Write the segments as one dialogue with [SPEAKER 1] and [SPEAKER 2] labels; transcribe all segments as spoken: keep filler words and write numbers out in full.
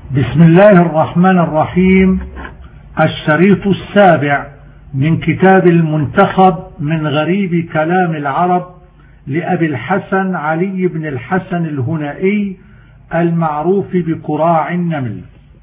[SPEAKER 1] بسم الله الرحمن الرحيم. الشريط السابع من كتاب المنتخب من غريب كلام العرب لأبي الحسن علي بن الحسن الهنائي المعروف بكراع النمل.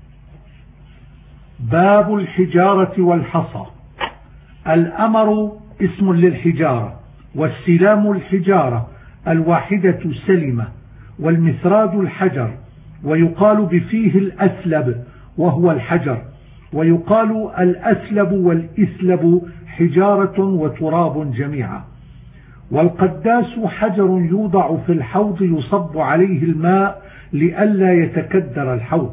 [SPEAKER 1] باب الحجارة والحصى. الأمر اسم للحجارة، والسلام الحجارة الواحدة سلمة، والمثراد الحجر، ويقال بفيه الأسلب وهو الحجر، ويقال الأسلب والإسلب حجارة وتراب جميعا. والقداس حجر يوضع في الحوض يصب عليه الماء لئلا يتكدر الحوض.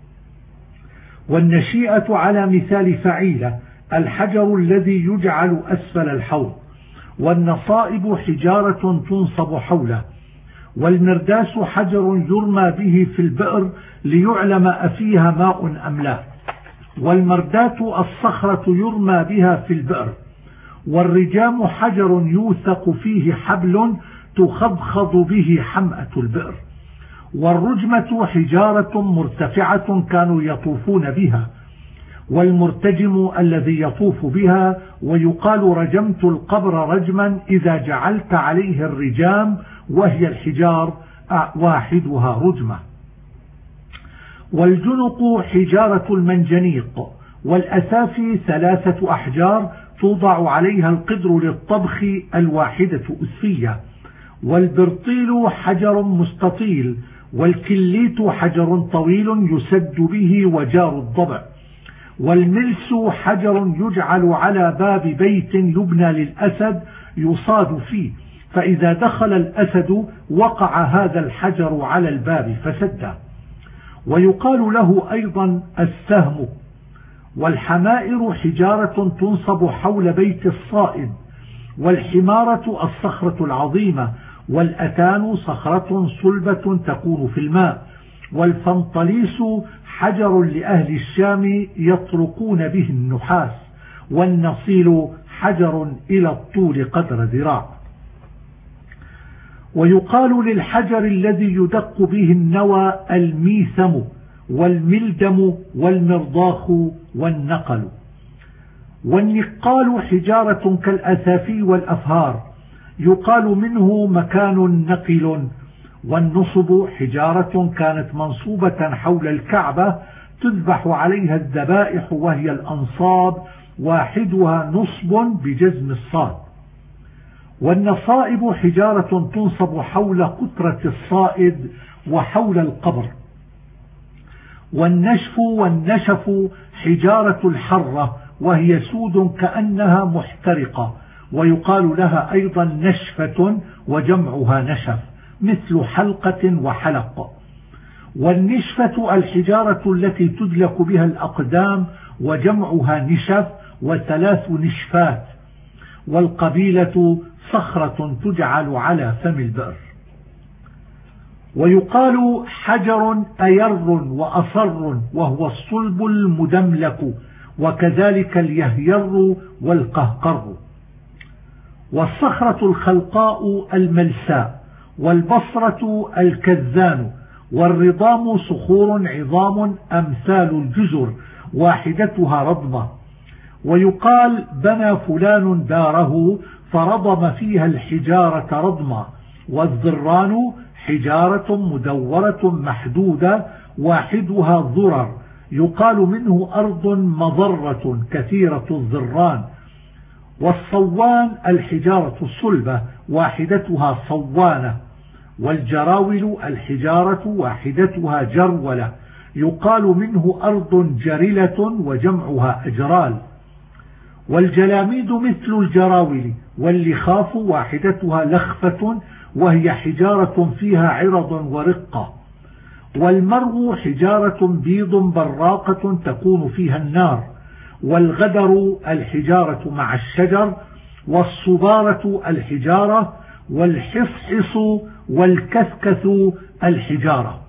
[SPEAKER 1] والنشيئة على مثال فعيلة الحجر الذي يجعل أسفل الحوض. والنصائب حجارة تنصب حوله. والمرداس حجر يرمى به في البئر ليعلم أفيها ماء أم لا. والمردات الصخرة يرمى بها في البئر. والرجام حجر يوثق فيه حبل تخضخض به حمأة البئر. والرجمة حجارة مرتفعة كانوا يطوفون بها. والمرتجم الذي يطوف بها. ويقال رجمت القبر رجما إذا جعلت عليه الرجام، وهي الحجار واحدها رجمة. والجنق حجارة المنجنيق. والأسافي ثلاثة أحجار توضع عليها القدر للطبخ الواحدة أسفية. والبرطيل حجر مستطيل. والكليت حجر طويل يسد به وجار الضبع. والملس حجر يجعل على باب بيت يبنى للأسد يصاد فيه، فإذا دخل الأسد وقع هذا الحجر على الباب فسده. ويقال له أيضا السهم. والحمائر حجارة تنصب حول بيت الصائد. والحمارة الصخرة العظيمة. والأتان صخرة صلبة تكون في الماء. والفنطليس حجر لأهل الشام يطرقون به النحاس. والنصيل حجر إلى الطول قدر ذراع. ويقال للحجر الذي يدق به النوى الميثم والملدم والمرضاخ والنقل. والنقال حجارة كالأسافي والأفهار، يقال منه مكان نقل. والنصب حجارة كانت منصوبة حول الكعبة تذبح عليها الذبائح، وهي الأنصاب واحدها نصب بجزم الصاد. والنصائب حجارة تنصب حول قطرة الصائد وحول القبر. والنشف والنشف حجارة الحرة، وهي سود كأنها محترقة، ويقال لها أيضا نشفة وجمعها نشف مثل حلقة وحلق. والنشفة الحجارة التي تدلك بها الأقدام، وجمعها نشف وثلاث نشفات. والقبيلة صخرة تجعل على فم البئر. ويقال حجر أير وأصر، وهو الصلب المدملك، وكذلك اليهير والقهقر. والصخرة الخلقاء الملساء. والبصرة الكذان. والرضام صخور عظام أمثال الجزر واحدتها رضمة. ويقال بنى فلان داره فرضم فيها الحجارة رضما. والذران حجارة مدورة محدودة واحدها ضرر، يقال منه أرض مضرة كثيرة الذران. والصوان الحجارة الصلبة واحدتها صوانة. والجراول الحجارة واحدتها جرولة، يقال منه أرض جرلة وجمعها أجرال. والجلاميد مثل الجراول. واللخاف واحدتها لخفة، وهي حجارة فيها عرض ورقة. والمرو حجارة بيض براقة تكون فيها النار. والغدر الحجارة مع الشجر. والصبارة الحجارة. والحصحص والكثكث الحجارة.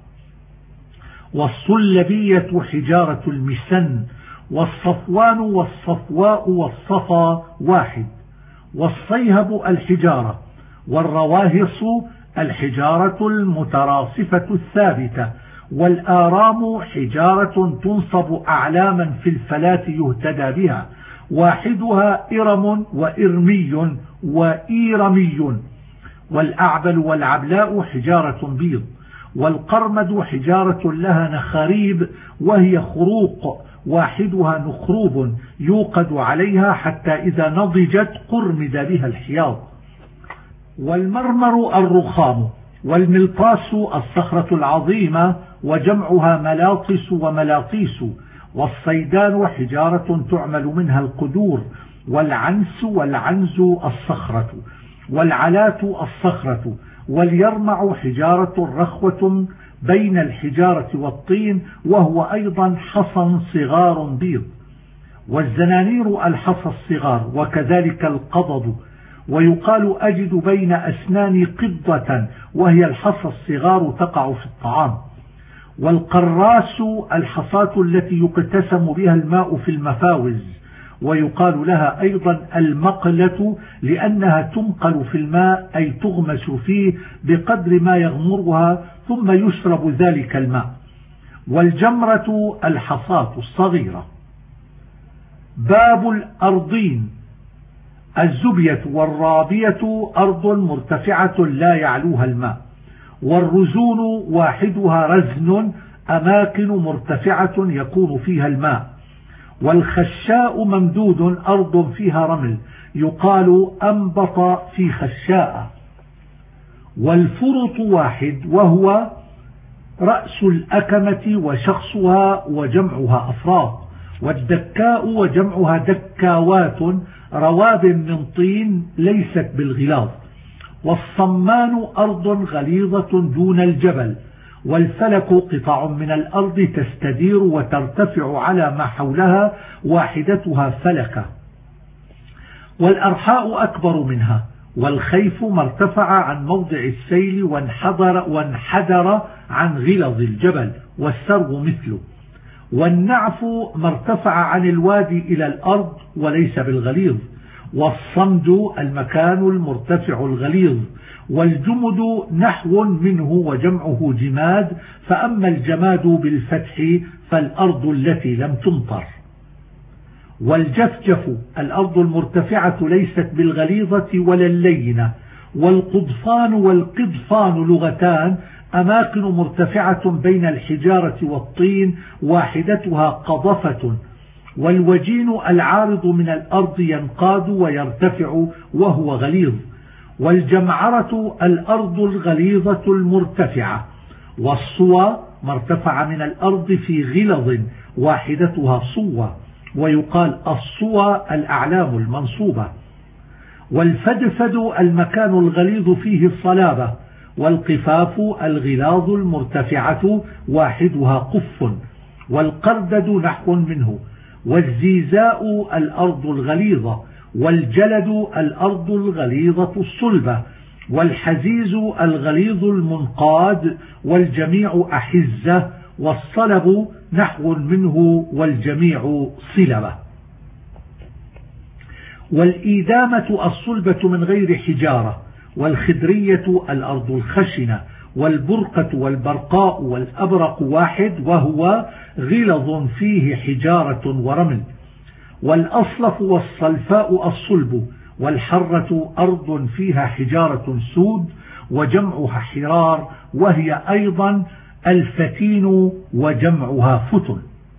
[SPEAKER 1] والصلبية حجارة المسن. والصفوان والصفواء والصفا واحد. والصيهب الحجارة. والرواهص الحجارة المتراصفة الثابتة. والآرام حجارة تنصب أعلاما في الفلاة يهتدى بها، واحدها إرم وإرمي وإيرمي. والأعبل والعبلاء حجارة بيض. والقرمد حجارة لها نخاريب وهي خروق، واحدها نخروب يوقد عليها حتى إذا نضجت قرمد بها الحياض. والمرمر الرخام. والملطاس الصخرة العظيمة وجمعها ملاطس وملاطيس. والصيدان حجارة تعمل منها القدور. والعنس والعنز الصخرة. والعلات الصخرة. واليرمع حجارة رخوة بين الحجارة والطين وهو أيضا حصى صغار بيض. والزنانير الحصى الصغار وكذلك القضض. ويقال أجد بين أسناني قضة وهي الحصى الصغار تقع في الطعام. والقراس الحصاة التي يقتسم بها الماء في المفاوز، ويقال لها أيضا المقلة لأنها تنقل في الماء أي تغمس فيه بقدر ما يغمرها ثم يشرب ذلك الماء. والجمرة الحصاة الصغيرة. باب الأرضين. الزبية والرابية أرض مرتفعة لا يعلوها الماء. والرزون واحدها رزن أماكن مرتفعة يكون فيها الماء. والخشاء ممدود أرض فيها رمل يقال أنبط في خشاء. والفرط واحد وهو رأس الأكمة وشخصها وجمعها أفراط. والدكاء وجمعها دكاوات رواب من طين ليست بالغلاظ. والصمان أرض غليظة دون الجبل. والفلك قطع من الأرض تستدير وترتفع على ما حولها واحدتها فلكة. والأرحاء أكبر منها. والخيف ما ارتفع عن موضع السيل وانحدر, وانحدر عن غلظ الجبل والسرب مثله. والنعف ما ارتفع عن الوادي إلى الأرض وليس بالغليظ. والصمد المكان المرتفع الغليظ. والجمد نحو منه وجمعه جماد، فأما الجماد بالفتح فالأرض التي لم تمطر. والجفجف الأرض المرتفعة ليست بالغليظة ولا اللينة. والقضفان والقضفان لغتان أماكن مرتفعة بين الحجارة والطين واحدتها قضفة. والوجين العارض من الأرض ينقاد ويرتفع وهو غليظ. والجمعرة الأرض الغليظة المرتفعة. والصوى ما ارتفع من الأرض في غلظ واحدتها صوى، ويقال الصوى الأعلام المنصوبة. والفدفد المكان الغليظ فيه الصلابة. والقفاف الغلاظ المرتفعة واحدها قف. والقردد نحو منه. والزيزاء الأرض الغليظة. والجلد الأرض الغليظة الصلبة. والحزيز الغليظ المنقاد. والجميع أحزة. والصلب نحو منه والجميع صلبة. والإيدامة الصلبة من غير حجارة. والخدرية الأرض الخشنة. والبرقة والبرقاء والأبرق واحد وهو غلظ فيه حجارة ورمل. والأصلف والصلفاء الصلب. والحرة أرض فيها حجارة سود وجمعها حرار وهي أيضا الفتين وجمعها فتن.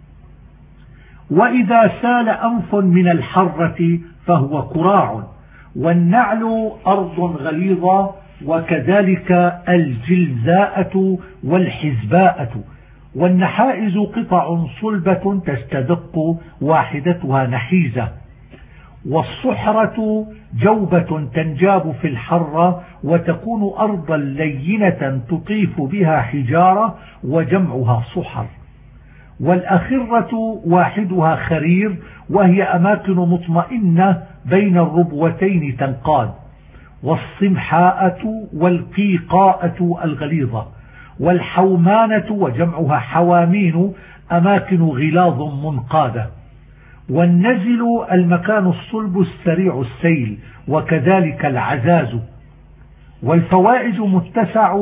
[SPEAKER 1] وإذا سال أنف من الحرة فهو كراع. والنعل أرض غليظة وكذلك الجلزاءة والحزباءة. والنحائز قطع صلبة تستدق واحدتها نحيزة. والصحرة جوبة تنجاب في الحرة وتكون أرضا لينة تطيف بها حجارة وجمعها صحر. والأخرة واحدها خرير وهي أماكن مطمئنة بين الربوتين تنقاد. والصمحاءة والقيقاءة الغليظة. والحومانة وجمعها حوامين أماكن غلاظ منقادة. والنزل المكان الصلب السريع السيل وكذلك العزاز. والفوائج متسع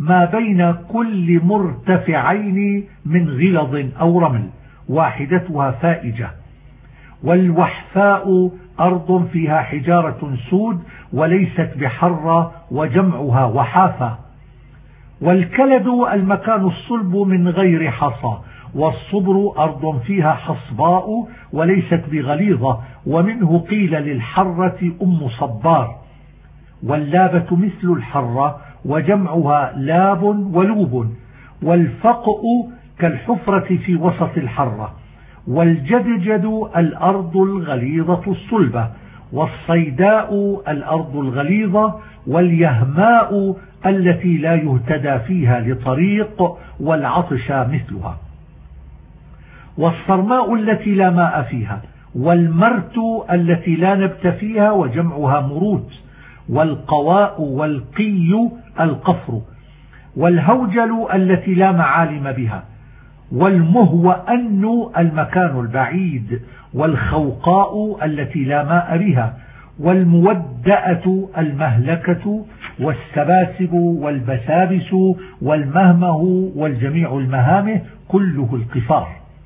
[SPEAKER 1] ما بين كل مرتفعين من غلظ أو رمل واحدتها فائجة. والوحفاء أرض فيها حجارة سود وليست بحرة وجمعها وحافة. والكلد المكان الصلب من غير حصى. والصبر أرض فيها حصباء وليست بغليظة ومنه قيل للحرة أم صبار. واللابة مثل الحرة وجمعها لاب ولوب. والفقء كالحفرة في وسط الحرة. والجدجد الأرض الغليظة الصلبة. والصيداء الأرض الغليظة. واليهماء التي لا يهتدى فيها لطريق. والعطش مثلها. والصرماء التي لا ماء فيها. والمرت التي لا نبت فيها وجمعها مروت. والقواء والقي القفر. والهوجل التي لا معالم بها. والمهوأن المكان البعيد. والخوقاء التي لا ماء بها. والمودأة المهلكة. والسباسب والبسابس والمهمه والجميع المهامه كله القفار.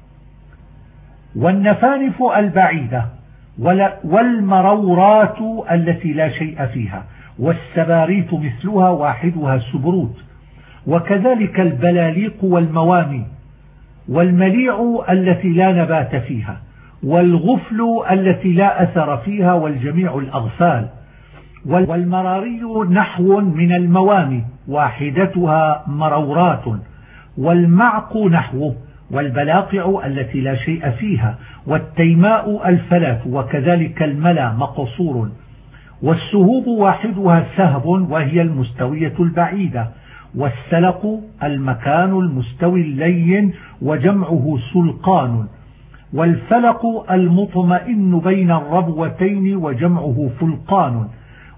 [SPEAKER 1] والنفانف البعيدة. والمرورات التي لا شيء فيها. والسباريت مثلها واحدها السبروت. وكذلك البلاليق والموامي. والمليع التي لا نبات فيها. والغفل التي لا أثر فيها والجميع الأغفال. والمراري نحو من الموامي واحدتها مرورات. والمعق نحوه. والبلاقع التي لا شيء فيها. والتيماء الفلات وكذلك الملا مقصور. والسهوب واحدها سهب وهي المستوية البعيدة. والسلق المكان المستوي اللين وجمعه سلقان. والفلق المطمئن بين الربوتين وجمعه فلقان.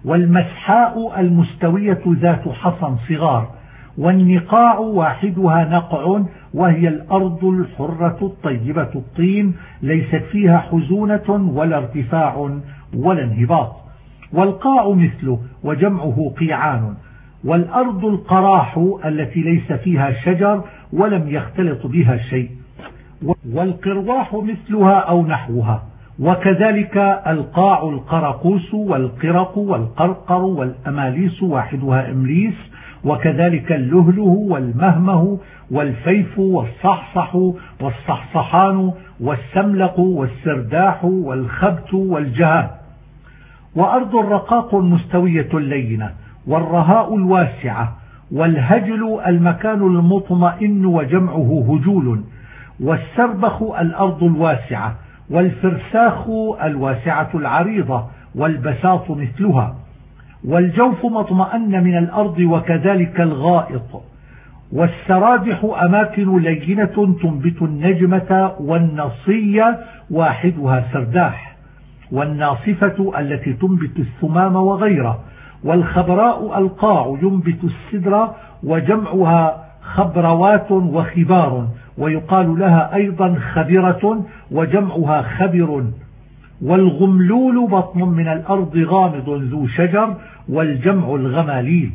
[SPEAKER 1] والمسحاء المستوية ذات حصن صغار. والنقاع واحدها نقع وهي الأرض الحرة الطيبة الطين ليست فيها حزونة ولا ارتفاع ولا انهباط. والقاع مثله وجمعه قيعان. والأرض القراح التي ليس فيها شجر ولم يختلط بها شيء. والقرواح مثلها أو نحوها. وكذلك القاع القرقوس والقرق والقرقر والأماليس واحدها إمليس. وكذلك اللهله والمهمه والفيف والصحصح والصحصحان والسملق والسرداح والخبت والجهاد. وأرض الرقاق المستوية اللينة. والرهاء الواسعة. والهجل المكان المطمئن وجمعه هجول. والسربخ الأرض الواسعة. والفرساخ الواسعة العريضة. والبساط مثلها. والجوف مطمئن من الأرض وكذلك الغائط. والسرادح أماكن لينة تنبت النجمة. والنصية واحدها سرداح. والناصفة التي تنبت الثمام وغيره. والخبراء القاع ينبت السدر وجمعها خبروات وخبار. ويقال لها أيضا خبرة وجمعها خبر. والغملول بطن من الأرض غامض ذو شجر والجمع الغماليل.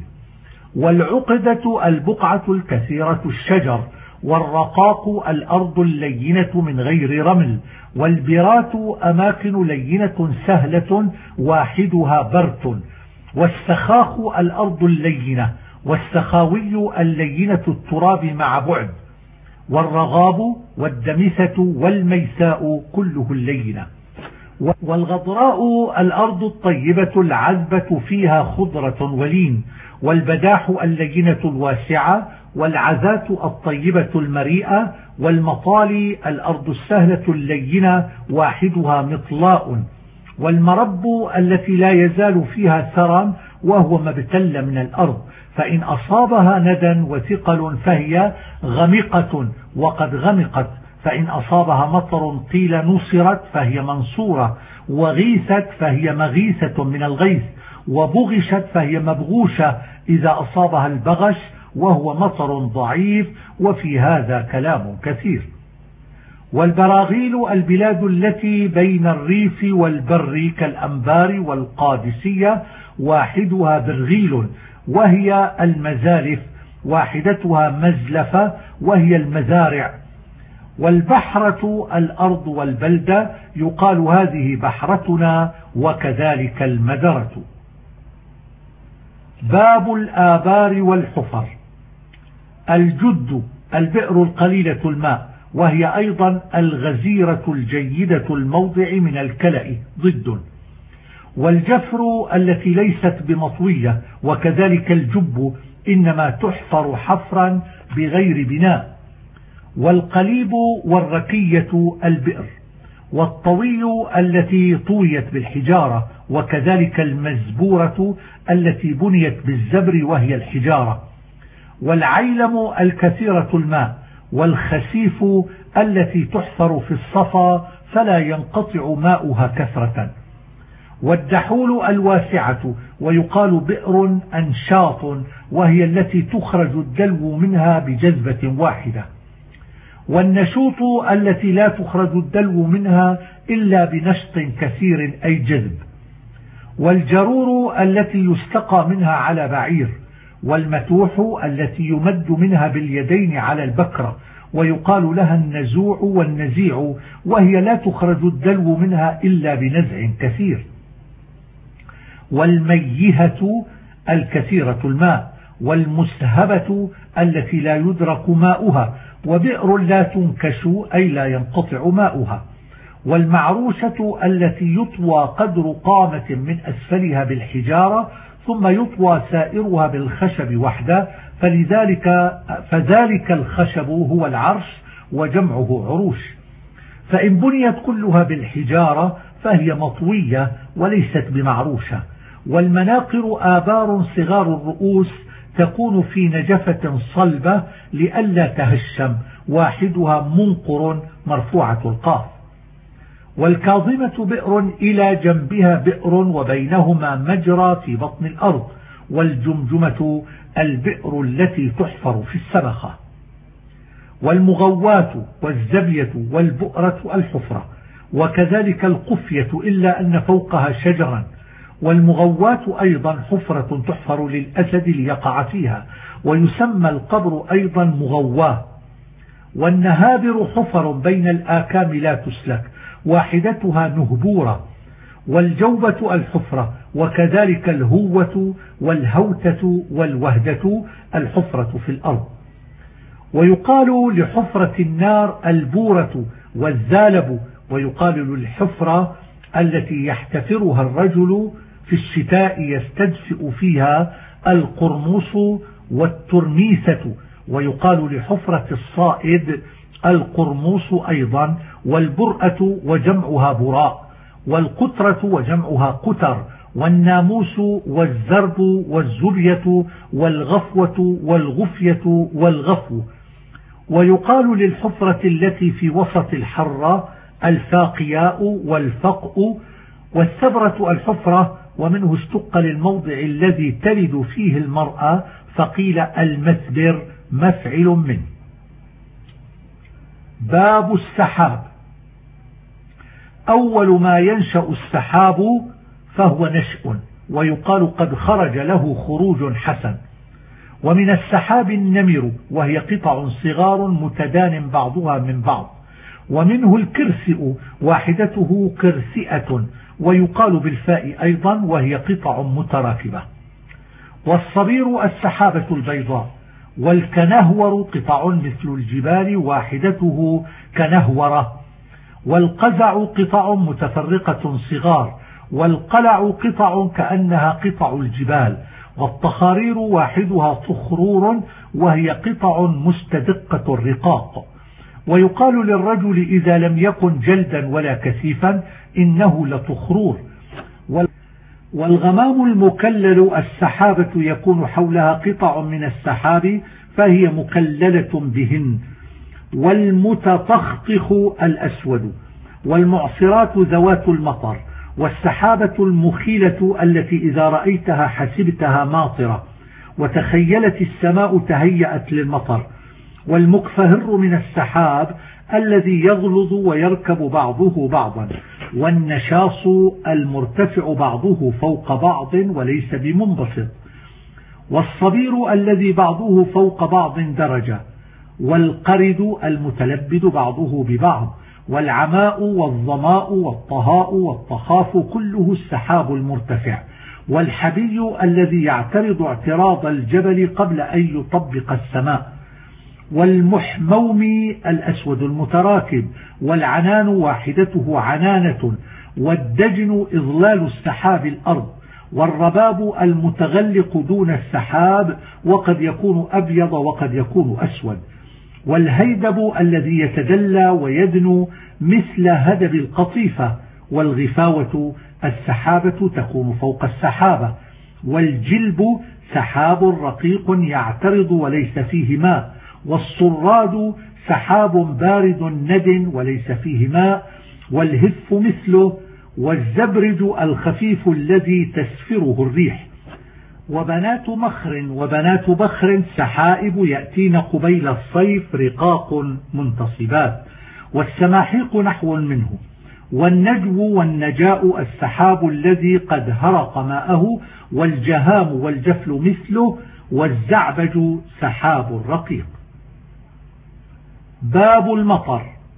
[SPEAKER 1] والعقدة البقعة الكثيرة الشجر. والرقاق الأرض اللينة من غير رمل. والبرات أماكن لينة سهلة واحدها برت. والسخاخ الأرض اللينة. والسخاوي اللينة التراب مع بعد. والرغاب والدمثة والميساء كله اللينة. والغضراء الأرض الطيبة العذبة فيها خضرة ولين. والبداح اللينة الواسعة. والعذات الطيبة المريئة. والمطالي الأرض السهلة اللينة واحدها مطلاء. والمرب التي لا يزال فيها ثرى وهو ما ابتل من الأرض، فإن أصابها ندى وثقل فهي غمقة وقد غمقت، فإن أصابها مطر قيل نصرت فهي منصورة، وغيثت فهي مغيثة من الغيث، وبغشت فهي مبغوشة إذا أصابها البغش وهو مطر ضعيف. وفي هذا كلام كثير. والبراغيل البلاد التي بين الريف والبر كالأنبار والقادسية واحدها برغيل، وهي المزارف واحدتها مزلفة وهي المزارع. والبحرة الأرض والبلدة، يقال هذه بحرتنا وكذلك المدرة. باب الآبار والحفر. الجد البئر القليلة الماء، وهي أيضا الغزيرة الجيدة الموضع من الكلأ ضد. والجفر التي ليست بمطوية، وكذلك الجب إنما تحفر حفرا بغير بناء. والقليب والركية البئر. والطوي التي طويت بالحجارة، وكذلك المزبورة التي بنيت بالزبر وهي الحجارة. والعيلم الكثيرة الماء. والخسيف التي تحفر في الصفا فلا ينقطع ماؤها كثرة. والدحول الواسعة، ويقال بئر أنشاط، وهي التي تخرج الدلو منها بجذبة واحدة. والنشوط التي لا تخرج الدلو منها إلا بنشط كثير أي جذب. والجرور التي يستقى منها على بعير. والمتوح التي يمد منها باليدين على البكرة، ويقال لها النزوع والنزيع، وهي لا تخرج الدلو منها إلا بنزع كثير. والميهة الكثيرة الماء. والمسهبة التي لا يدرك ماؤها، وبئر لا تنكش أي لا ينقطع ماؤها. والمعروشة التي يطوى قدر قامة من أسفلها بالحجارة، ثم يطوى سائرها بالخشب وحده، فلذلك فذلك الخشب هو العرش وجمعه عروش. فإن بنيت كلها بالحجارة فهي مطوية وليست بمعروشة. والمناقر آبار صغار الرؤوس، تكون في نجفة صلبة لئلا تهشم، واحدها منقر مرفوعة القاف. والكاظمة بئر إلى جنبها بئر وبينهما مجرى في بطن الأرض. والجمجمة البئر التي تحفر في السبخة. والمغوات والزبية والبؤرة الحفرة، وكذلك القفية إلا أن فوقها شجرا. والمغوات أيضا حفرة تحفر للأسد ليقع فيها، ويسمى القبر أيضا مغواه. والنهابر حفر بين الآكام لا تسلك، واحدتها نهبورة. والجوبة الحفرة، وكذلك الهوة والهوتة والوهدة الحفرة في الأرض. ويقال لحفرة النار البورة والزالب. ويقال للحفرة التي يحتفرها الرجل في الشتاء يستدفئ فيها القرموس والترميسة. ويقال لحفرة الصائد القرموس أيضا. والبرأة وجمعها براء. والقطرة وجمعها قتر. والناموس والزرب والزبية والغفوة والغفية والغفو. ويقال للحفرة التي في وسط الحرة الفاقياء والفقء. والثبرة الحفرة، ومنه اشتق للموضع الذي تلد فيه المرأة فقيل المثبر مفعل منه. باب السحاب. أول ما ينشأ السحاب فهو نشأ، ويقال قد خرج له خروج حسن. ومن السحاب النمر، وهي قطع صغار متدان بعضها من بعض. ومنه الكرسئ، واحدته كرسئة، ويقال بالفاء أيضا، وهي قطع متراكبة. والصبير السحابة البيضاء. والكنهور قطع مثل الجبال، واحدته كنهورة. والقزع قطع متفرقة صغار. والقلع قطع كأنها قطع الجبال. والطخارير واحدها طخرور، وهي قطع مستدقة الرقاق. ويقال للرجل إذا لم يكن جلدا ولا كثيفا إنه لطخرور. والغمام المكلل السحابة يكون حولها قطع من السحاب فهي مكللة بهن. والمتطخطخ الأسود. والمعصرات ذوات المطر. والسحابة المخيلة التي إذا رأيتها حسبتها ماطرة، وتخيلت السماء تهيأت للمطر. والمكفهر من السحاب الذي يغلظ ويركب بعضه بعضا. والنشاص المرتفع بعضه فوق بعض وليس بمنبسط. والصبير الذي بعضه فوق بعض درجة، والقرد المتلبد بعضه ببعض، والعماء والظماء والطهاء والطخاف كله السحاب المرتفع، والحبي الذي يعترض اعتراض الجبل قبل أن يطبق السماء، والمحموم الأسود المتراكب، والعنان واحدته عنانة، والدجن إظلال السحاب الأرض، والرباب المتغلق دون السحاب وقد يكون أبيض وقد يكون أسود، والهيدب الذي يتدلى ويدنو مثل هدب القطيفة، والغفاوة السحابة تكون فوق السحابة، والجلب سحاب رقيق يعترض وليس فيه ماء، والصراد سحاب بارد ند وليس فيه ماء، والهف مثله، والزبرج الخفيف الذي تسفره الريح، وبنات مخر وبنات بخر سحائب يأتين قبيل الصيف رقاق منتصبات، والسماحيق نحو منه، والنجو والنجاء السحاب الذي قد هرق ماءه، والجهام والجفل مثله، والزعبج سحاب رقيق. باب المطر.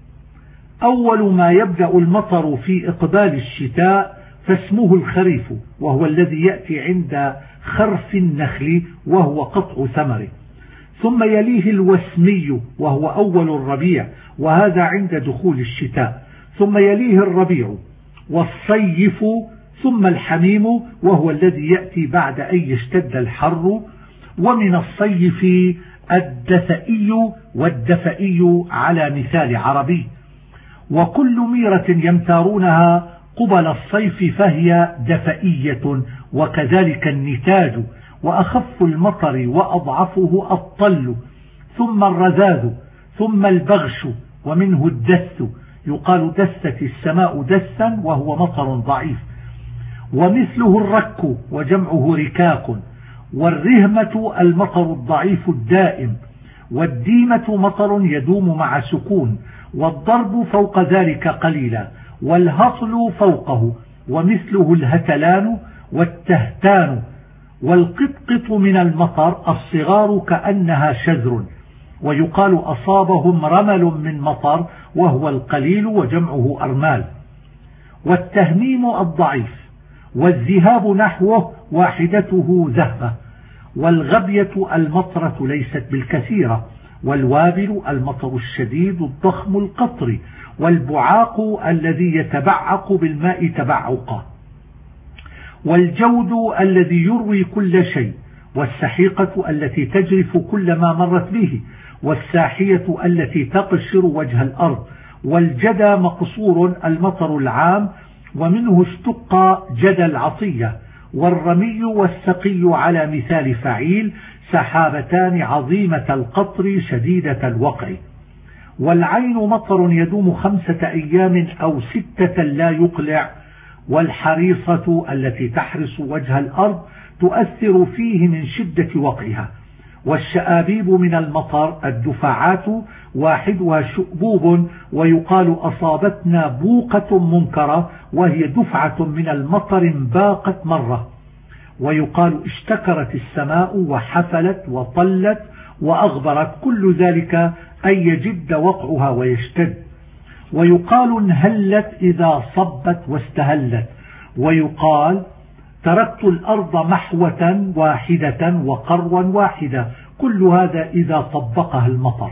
[SPEAKER 1] أول ما يبدأ المطر في إقبال الشتاء فاسمه الخريف، وهو الذي يأتي عند خرف النخل وهو قطع ثمره، ثم يليه الوسمي وهو أول الربيع وهذا عند دخول الشتاء، ثم يليه الربيع، والصيف، ثم الحميم وهو الذي يأتي بعد أن يشتد الحر، ومن الصيف الدفئي والدفئي على مثال عربي، وكل ميرة يمتارونها قبل الصيف فهي دفئية، وكذلك النتاج، وأخف المطر وأضعفه الطل، ثم الرذاذ، ثم البغش، ومنه الدث، يقال دست السماء دسا وهو مطر ضعيف، ومثله الرك وجمعه ركاك، والرهمة المطر الضعيف الدائم، والديمة مطر يدوم مع سكون، والضرب فوق ذلك قليلا، والهطل فوقه، ومثله الهتلان والتهتان، والقطقط من المطر الصغار كأنها شذر، ويقال أصابهم رمل من مطر وهو القليل وجمعه أرمال، والتهميم الضعيف، والذهاب نحوه واحدته ذهبة، والغبية المطرة ليست بالكثيرة، والوابل المطر الشديد الضخم القطر، والبعاق الذي يتبعق بالماء تبعقا، والجود الذي يروي كل شيء، والسحيقة التي تجرف كل ما مرت به، والساحية التي تقشر وجه الأرض، والجدى مقصور المطر العام ومنه اشتق جدى العطية، والرمي والسقي على مثال فعيل سحابتان عظيمة القطر شديدة الوقع، والعين مطر يدوم خمسة أيام أو ستة لا يقلع، والحريصة التي تحرس وجه الأرض تؤثر فيه من شدة وقعها، والشآبيب من المطر الدفعات واحدها شؤبوب، ويقال أصابتنا بوقة منكرة وهي دفعة من المطر باقت مرة، ويقال اشتكرت السماء وحفلت وطلت وأغبرت، كل ذلك أن يجد وقعها ويشتد، ويقال انهلت إذا صبت واستهلت، ويقال تركت الأرض محوة واحدة وقروا واحدة، كل هذا إذا طبقها المطر.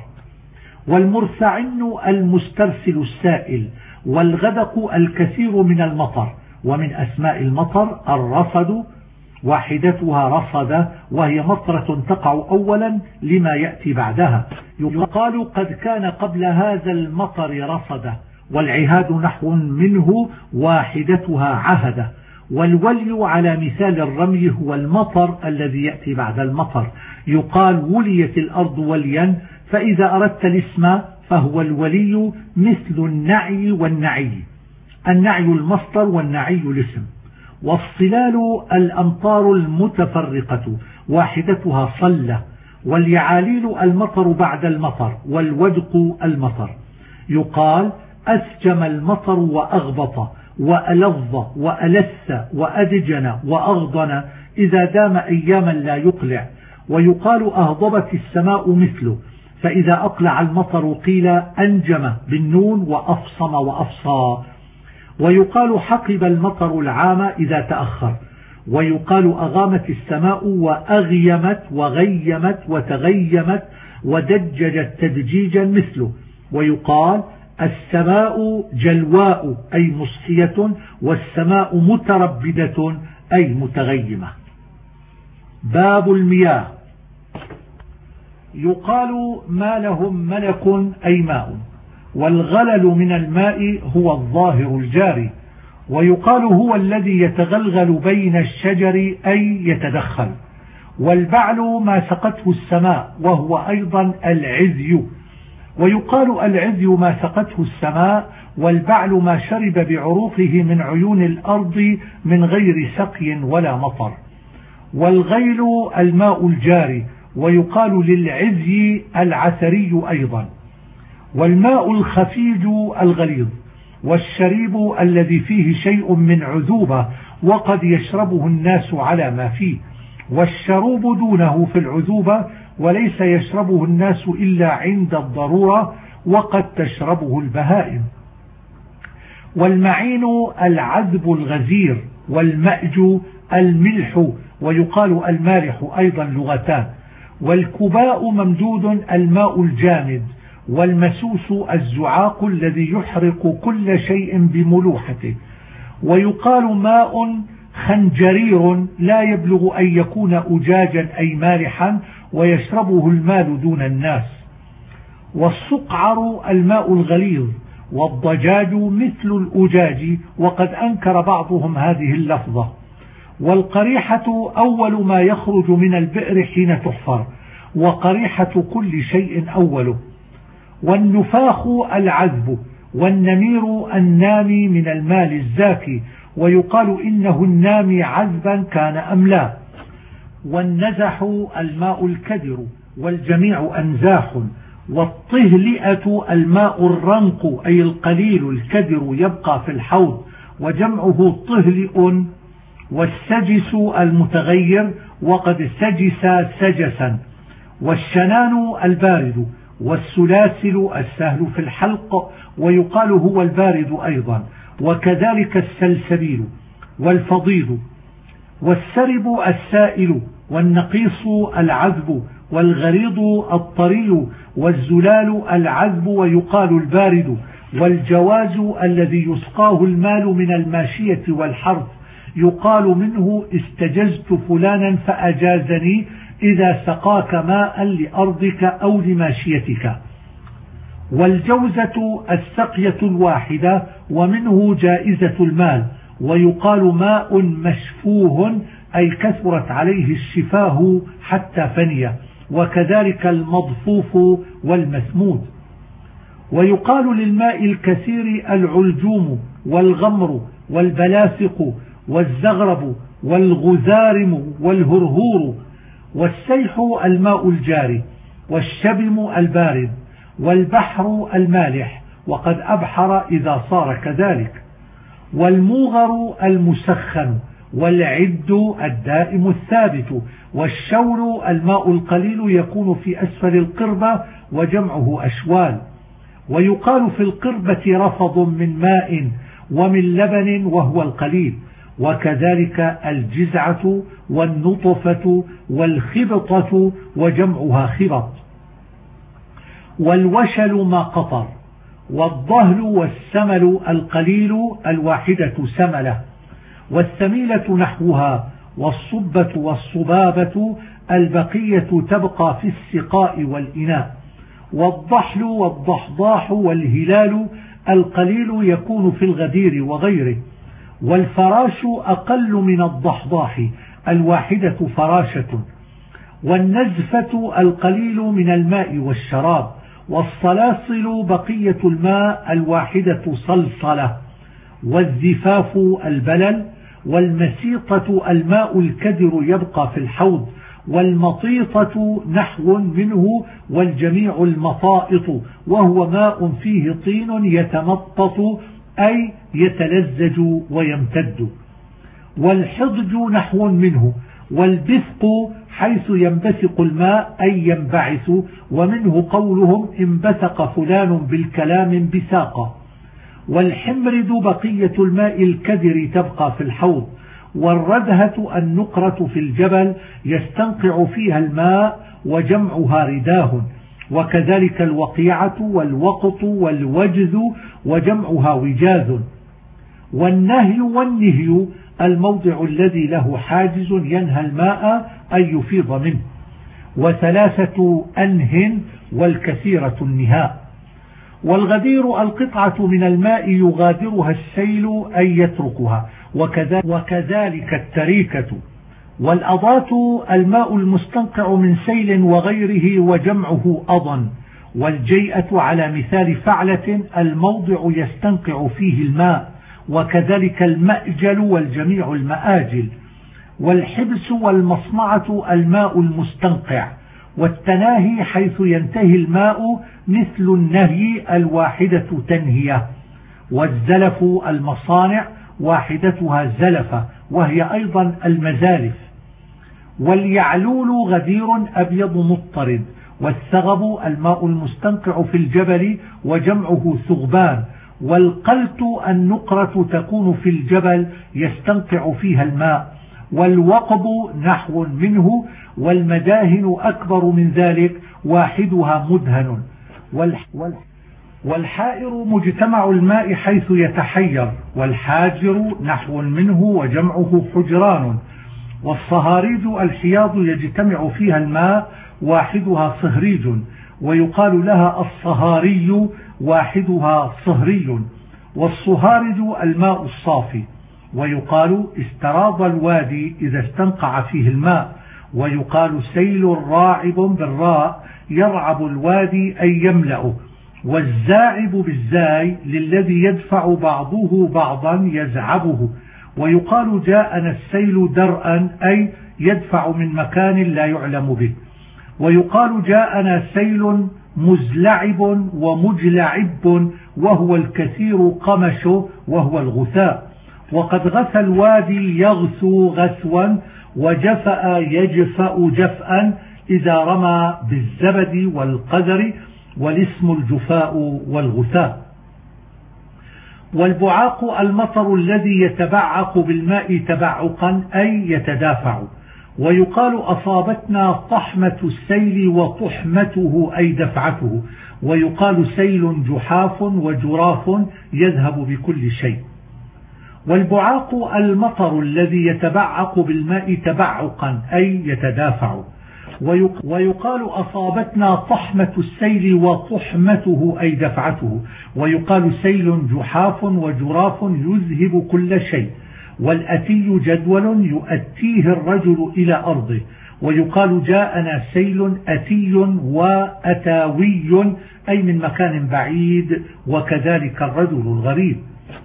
[SPEAKER 1] والمرسعن المسترسل السائل، والغدق الكثير من المطر، ومن أسماء المطر الرصد واحدتها رصد وهي مطرة تقع أولا لما يأتي بعدها، يقال قد كان قبل هذا المطر رصد، والعهاد نحو منه واحدتها عهد، والولي على مثال الرمي هو المطر الذي يأتي بعد المطر، يقال وليت الأرض وليا، فإذا أردت الاسم فهو الولي مثل النعي والنعي، النعي المصدر والنعي الاسم. والصلال الأمطار المتفرقة واحدتها صلة، واليعاليل المطر بعد المطر، والودق المطر، يقال أسجم المطر وأغبط وألظ وألث وأدجن وأغضن، إذا دام أياما لا يقلع. ويقال أهضبت السماء مثله، فإذا أقلع المطر قيل أنجم بالنون وأفصم وأفصى. ويقال حقب المطر العام إذا تأخر. ويقال أغامت السماء وأغيمت وغيمت وتغيمت ودججت تدجيجا مثله. ويقال السماء جلواء أي مصحية، والسماء متربدة أي متغيمة. باب المياه. يقال ما لهم ملك أي ماء، والغلل من الماء هو الظاهر الجاري. ويقال هو الذي يتغلغل بين الشجر أي يتدخل. والبعل ما سقته السماء وهو أيضا العذي. ويقال العذي ما سقته السماء، والبعل ما شرب بعروقه من عيون الأرض من غير سقي ولا مطر. والغيل الماء الجاري. ويقال للعذي العثري أيضا. والماء الخفيج الغليظ. والشريب الذي فيه شيء من عذوبة وقد يشربه الناس على ما فيه. والشروب دونه في العذوبة، وليس يشربه الناس إلا عند الضرورة وقد تشربه البهائم. والمعين العذب الغزير. والمأج الملح. ويقال المالح أيضا لغتان. والكباء ممدود الماء الجامد. والمسوس الزعاق الذي يحرق كل شيء بملوحته. ويقال ماء خنجرير لا يبلغ أن يكون أجاجا أي مالحا، ويشربه المال دون الناس. والسقعر الماء الغليظ. والضجاج مثل الأجاج، وقد أنكر بعضهم هذه اللفظة. والقريحة أول ما يخرج من البئر حين تحفر، وقريحة كل شيء أوله. والنفاخ العذب. والنمير النامي من المال الزاكي. ويقال إنه النامي عذبا كان أم لا. والنزح الماء الكدر، والجميع أنزاح. والطهلئة الماء الرنق أي القليل الكدر يبقى في الحوض، وجمعه طهلئ. والسجس المتغير، وقد سجس سجسا. والشنان البارد. والسلاسل السهل في الحلق، ويقال هو البارد أيضا. وكذلك السلسبيل. والفضيض. والسرب السائل. والنقيص العذب. والغريض الطري. والزلال العذب ويقال البارد. والجواز الذي يسقاه المال من الماشية والحرث، يقال منه استجزت فلانا فأجازني، إذا سقاك ماء لأرضك أو لماشيتك. والجوزة السقية الواحدة، ومنه جائزة المال. ويقال ماء مشفوه أي كثرت عليه الشفاه حتى فني. وكذلك المضفوف والمثمود. ويقال للماء الكثير العلجوم. والغمر. والبلاثق. والزغرب. والغزارم. والهرهور. والسيح الماء الجاري. والشبم البارد. والبحر المالح، وقد أبحر إذا صار كذلك. والموغر المسخن. والعد الدائم الثابت. والشول الماء القليل يكون في أسفل القربة، وجمعه أشوال. ويقال في القربة رفض من ماء ومن لبن وهو القليل. وكذلك الجزعة والنطفة والخبطة وجمعها خبط. والوشل ما قطر. والضهل والسمل القليل الواحدة سملة. والثميلة نحوها. والصبة والصبابة البقية تبقى في السقاء والإناء. والضحل والضحضاح والهلال القليل يكون في الغدير وغيره. والفراش أقل من الضحضاح الواحدة فراشة. والنزفة القليل من الماء والشراب. والصلاصل بقية الماء الواحدة صلصلة. والزفاف البلل. والمسيطة الماء الكدر يبقى في الحوض. والمطيطة نحو منه، والجميع المطائط، وهو ماء فيه طين يتمطط أي يتلزج ويمتد. والحضج نحو منه، والبثق حيث ينبثق الماء أي ينبعث، ومنه قولهم انبثق فلان بالكلام بثاقة. والحمرد بقية الماء الكدر تبقى في الحوض. والردهة النقرة في الجبل يستنقع فيها الماء وجمعها رداه. وكذلك الوقيعة والوقط والوجذ وجمعها وجاذ. والنهي والنهي الموضع الذي له حاجز ينهى الماء أن يفيض منه. وثلاثة أنه والكثيرة النهاء. والغدير القطعة من الماء يغادرها السيل أي يتركها، وكذلك التريكة. والأضات الماء المستنقع من سيل وغيره وجمعه أضا. والجيئة على مثال فعلة الموضع يستنقع فيه الماء، وكذلك المأجل والجميع المآجل. والحبس والمصنعة الماء المستنقع. والتناهي حيث ينتهي الماء مثل النهي الواحدة تنهية. والزلف المصانع واحدتها زلفة وهي أيضا المزالف. واليعلول غدير أبيض مضطرد. والثغب الماء المستنقع في الجبل وجمعه ثغبان. والقلت النقرة تكون في الجبل يستنقع فيها الماء. والوقب نحو منه. والمداهن أكبر من ذلك واحدها مدهن. والحائر مجتمع الماء حيث يتحير. والحاجر نحو منه وجمعه حجران. والصهاريج الحياض يجتمع فيها الماء واحدها صهريج، ويقال لها الصهاري واحدها صهري. والصهارج الماء الصافي. ويقال استراض الوادي إذا استنقع فيه الماء. ويقال سيل راعب بالراء يرعب الوادي أي يملأه. والزاعب بالزاي للذي يدفع بعضه بعضا يزعبه. ويقال جاءنا السيل درءا أي يدفع من مكان لا يعلم به. ويقال جاءنا سيل مزلعب ومجلعب وهو الكثير قمش وهو الغثاء. وقد غثى الوادي يغثو غثوا، وجفأ يجفأ جفأا إذا رمى بالزبد والقدر، والاسم الجفاء والغثاء. والبعاق المطر الذي يتبعق بالماء تبعقا أي يتدافع. ويقال أصابتنا طحمة السيل وطحمته أي دفعته. ويقال سيل جحاف وجراف يذهب بكل شيء. والبعاق المطر الذي يتبعق بالماء تبعقا أي يتدافع. ويقال أصابتنا طحمة السيل وطحمته أي دفعته. ويقال سيل جحاف وجراف يذهب كل شيء. والأتي جدول يؤتيه الرجل إلى أرضه. ويقال جاءنا سيل أتي وأتاوي أي من مكان بعيد، وكذلك الرجل الغريب.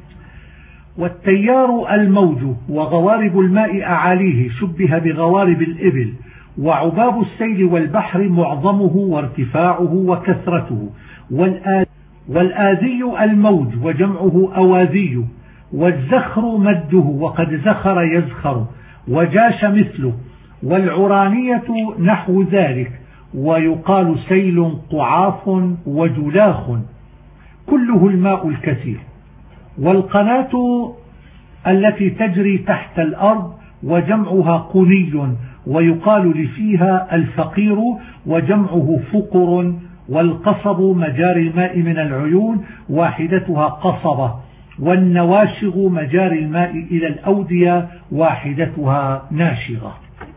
[SPEAKER 1] والتيار الموج. وغوارب الماء أعاليه شبه بغوارب الإبل. وعباب السيل والبحر معظمه وارتفاعه وكثرته. والآذي الموج وجمعه أواذي. والزخر مده وقد زخر يزخر. وجاش مثله. والعرانية نحو ذلك. ويقال سيل قعاف وجلاخ كله الماء الكثير. والقناة التي تجري تحت الأرض وجمعها قني. ويقال لفيها الفقير وجمعه فقر. والقصب مجاري الماء من العيون واحدتها قصبة. والنواشغ مجاري الماء إلى الأودية واحدتها ناشغة.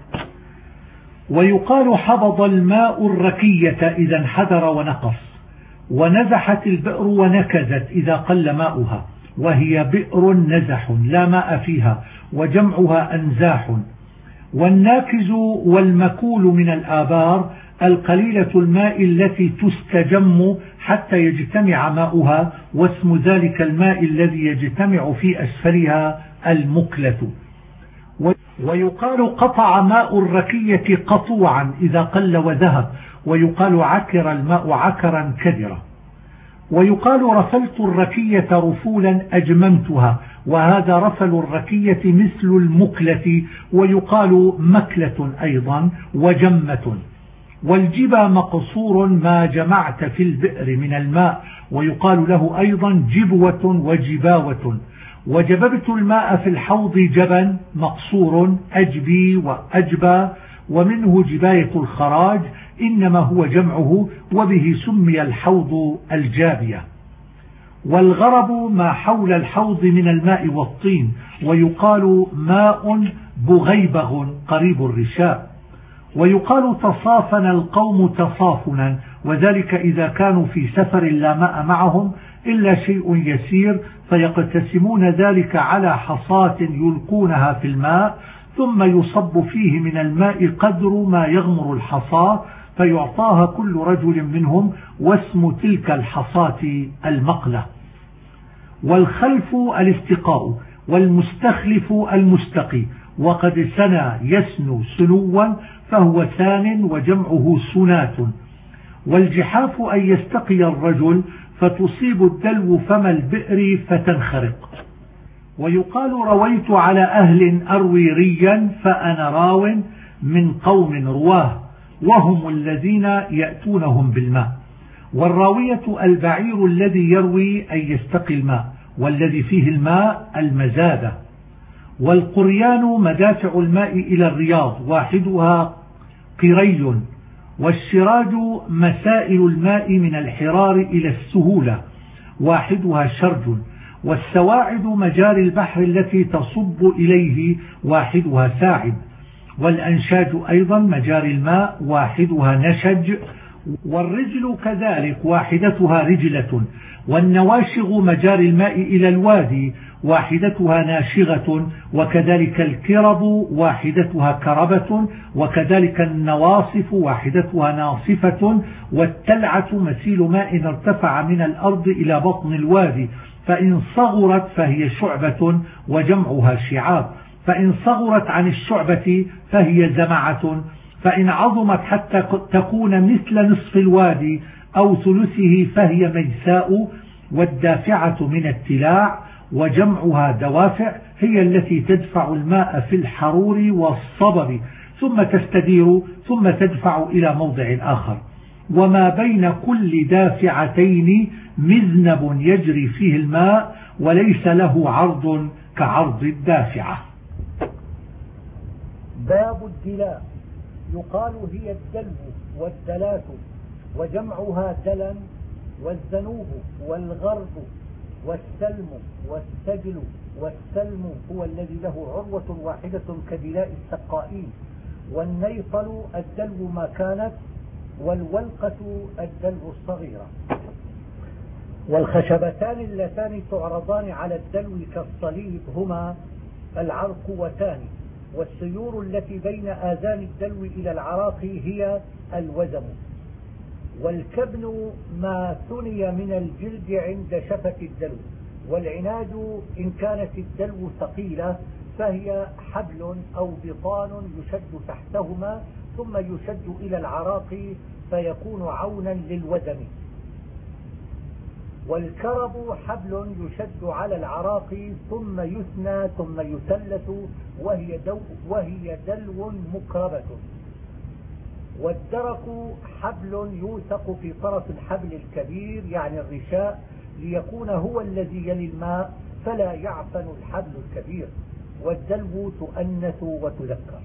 [SPEAKER 1] ويقال حبض الماء الركية إذا انحدر ونقص. ونزحت البئر ونكزت إذا قل ماؤها، وهي بئر نزح لا ماء فيها، وجمعها أنزاح. والناكز والمكول من الآبار القليلة الماء التي تستجم حتى يجتمع ماؤها، واسم ذلك الماء الذي يجتمع في أسفلها المكلة. ويقال قطع ماء الركية قطوعا إذا قل وذهب. ويقال عكر الماء عكرا كدرا. ويقال رفلت الركية رفولا أجممتها. وهذا رفل الركية مثل المكلة، ويقال مكلة أيضا وجمة. والجبا مقصور ما جمعت في البئر من الماء، ويقال له أيضا جبوة وجباوة. وجببت الماء في الحوض جبا مقصور أجبي وأجبى، ومنه جباية الخراج إنما هو جمعه، وبه سمي الحوض الجابية. والغرب ما حول الحوض من الماء والطين، ويقال ماء بغيبغ قريب الرشاء. ويقال تصافن القوم تصافنا، وذلك إذا كانوا في سفر لا ماء معهم إلا شيء يسير، فيقتسمون ذلك على حصاة يلقونها في الماء، ثم يصب فيه من الماء قدر ما يغمر الحصاة، فيعطاها كل رجل منهم، واسم تلك الحصاة المقلة. والخلف الاستقاء، والمستخلف المستقي، وقد سنى يسنو سنوا فهو ثان وجمعه سنات. والجحاف أن يستقي الرجل فتصيب الدلو فم البئر فتنخرق. ويقال رويت على أهل أروي ريا فأنا راو من قوم رواه، وهم الذين يأتونهم بالماء. والراوية البعير الذي يروي أن يستقي الماء، والذي فيه الماء المزادة. والقريان مدافع الماء إلى الرياض، واحدها قري. والشراج مسائل الماء من الحرار إلى السهولة، واحدها شرج. والسواعد مجاري البحر التي تصب إليه، واحدها ساعد. والأنشاج أيضا مجاري الماء، واحدها نشج. والرجل كذلك واحدتها رجلة. والنواشغ مجاري الماء إلى الوادي، واحدتها ناشغة. وكذلك الكرب واحدتها كربة. وكذلك النواصف واحدتها ناصفة. والتلعة مسيل ماء ارتفع من الأرض إلى بطن الوادي، فإن صغرت فهي شعبة وجمعها شعاب، فإن صغرت عن الشعبة فهي زمعة، فإن عظمت حتى تكون مثل نصف الوادي أو ثلثه فهي ميساء. والدافعة من التلاع وجمعها دوافع، هي التي تدفع الماء في الحرور والصبر، ثم تستدير ثم تدفع إلى موضع آخر. وما بين كل دافعتين مذنب يجري فيه الماء، وليس له عرض كعرض الدافعة.
[SPEAKER 2] باب الدلاء. يقال هي الدلو والدلات، وجمعها دلا. والذنوب والغرب والسلم والسجل. والسلم هو الذي له عروة واحدة كدلاء السقائين. والنيطل الدلو ما كانت. والولقة الدلو الصغيرة. والخشبتان اللتان تعرضان على الدلو كالصليب هما العرقوتان. والسيور التي بين آذان الدلو إلى العراق هي الوزم. والكبن ما ثني من الجلد عند شفة الدلو. والعناد إن كانت الدلو ثقيلة فهي حبل أو بطان يشد تحتهما ثم يشد إلى العراق فيكون عونا للوزم. والكرب حبل يشد على العراق ثم يثنى ثم يثلث وهي, دو وهي دلو مكربة. والدرك حبل يوثق في طرف الحبل الكبير يعني الرشاء ليكون هو الذي يلي الماء فلا يعفن الحبل الكبير. والدلو تؤنث وتذكر.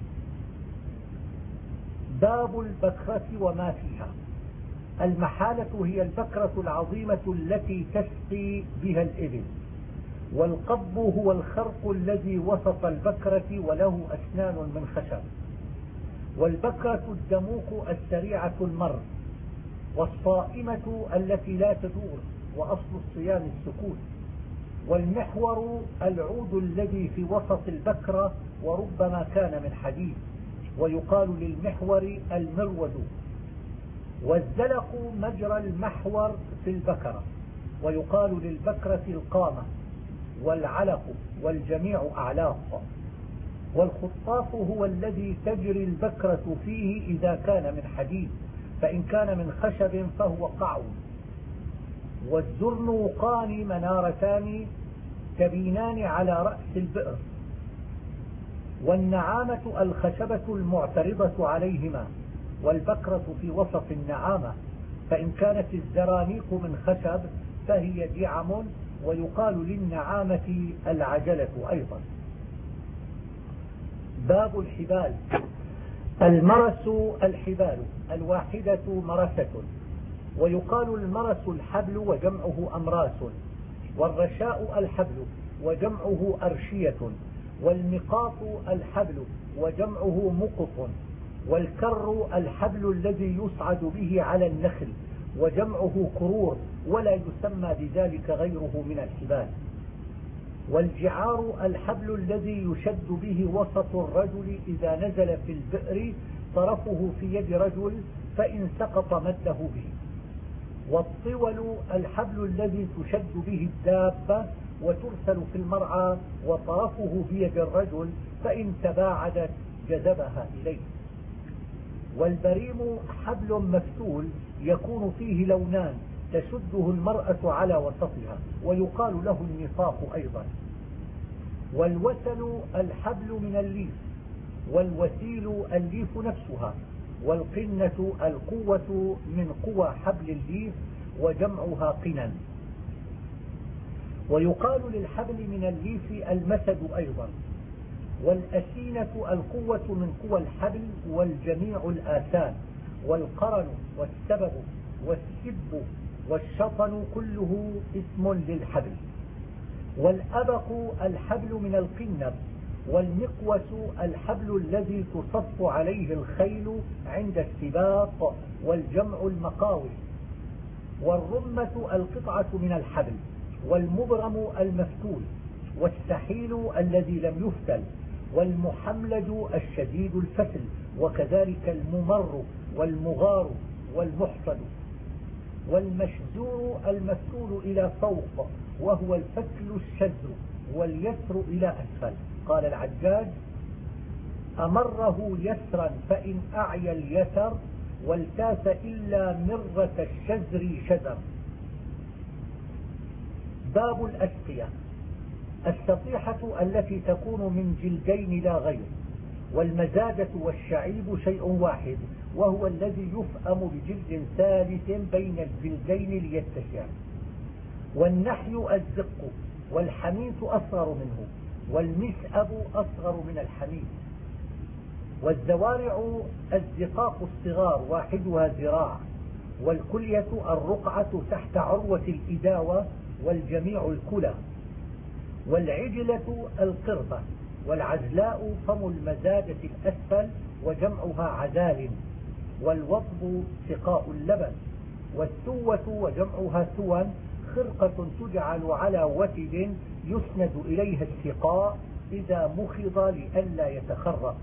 [SPEAKER 2] باب البكرة وما فيها. المحالة هي البكرة العظيمة التي تسقي بها الإبل. والقضب هو الخرق الذي وسط البكرة وله أسنان من خشب. والبكرة الدموق السريعة المر. والصائمة التي لا تدور، وأصل الصيام السكون. والمحور العود الذي في وسط البكرة وربما كان من حديد، ويقال للمحور المرود. والزلق مجرى المحور في البكرة، ويقال للبكرة القامة. والعلق والجميع أعلاق. والخطاف هو الذي تجري البكرة فيه إذا كان من حديد، فإن كان من خشب فهو قعو. والزرنوقان منارتان تبينان على رأس البئر. والنعامة الخشبة المعترضة عليهما، والبكرة في وسط النعامة، فإن كانت الزرانيق من خشب فهي دعم، ويقال للنعامة العجلة أيضا. باب الحبال. المرس الحبال، الواحدة مرسة، ويقال المرس الحبل وجمعه أمراس، والرشاء الحبل وجمعه أرشية، والمقاط الحبل وجمعه مقط، والكر الحبل الذي يصعد به على النخل وجمعه كرور، ولا يسمى بذلك غيره من الحبال. والجعار الحبل الذي يشد به وسط الرجل إذا نزل في البئر طرفه في يد رجل، فإن سقط مده به. والطول الحبل الذي تشد به الدابة وترسل في المرعى، وطرفه بيد الرجل، فإن تباعدت جذبها إليه. والبريم حبل مفتول يكون فيه لونان تشده المرأة على وسطها، ويقال له النفاق أيضا. والوسل الحبل من الليف، والوسيل الليف نفسها، والقنة القوة من قوى حبل الليف وجمعها قنا. ويقال للحبل من الليف المسد أيضا. والأسينة القوة من قوى الحبل والجميع الآسان، والقرن والسبب والسب والشطن كله اسم للحبل. والأبق الحبل من القنب، والمقوس الحبل الذي تصف عليه الخيل عند السباق، والجمع المقاوس. والرمة القطعة من الحبل، والمبرم المفتول، والسحيل الذي لم يفتل، والمحملج الشديد الفتل، وكذلك الممر والمغار والمحصد. والمشزور المفتول إلى فوق، وهو الفتل الشزر، واليسر إلى أسفل. قال العجاج: أمره يسرا فإن أعيا اليسر، والتاس إلا مرة الشزر شزر. باب الأسقية. السطيحة التي تكون من جلدين لا غير، والمزادة والشعيب شيء واحد، وهو الذي يفأم بجلد ثالث بين الجلدين ليتسع. والنحي الزق، والحميث أصغر منه، والمسأب أصغر من الحميث. والزوارع الزقاق الصغار واحدها ذراع، والكلية الرقعة تحت عروة الإداوة، والجميع الكلى. والعجلة القربة، والعزلاء فم المزادة الأسفل وجمعها عذال. والوضب سقاء اللبن. والسوة وجمعها سوى، خرقة تجعل على وتد يسند إليها السقاء إذا مخض لئلا يتخرق.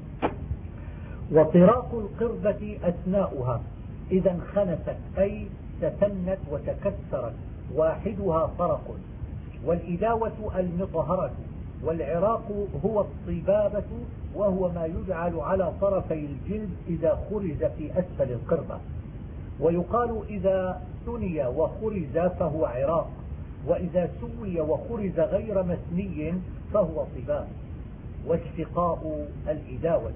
[SPEAKER 2] وطراق القربة أثناؤها إذا انخنست أي تثنت وتكسرت، واحدها طرق. والإداوة المطهرة. والعراق هو الطبابة، وهو ما يجعل على طرفي الجلد إذا خرز في أسفل القربة. ويقال إذا ثني وخرز فهو عراق، وإذا سوي وخرز غير مثني فهو طباب. والسقاء الإداوة.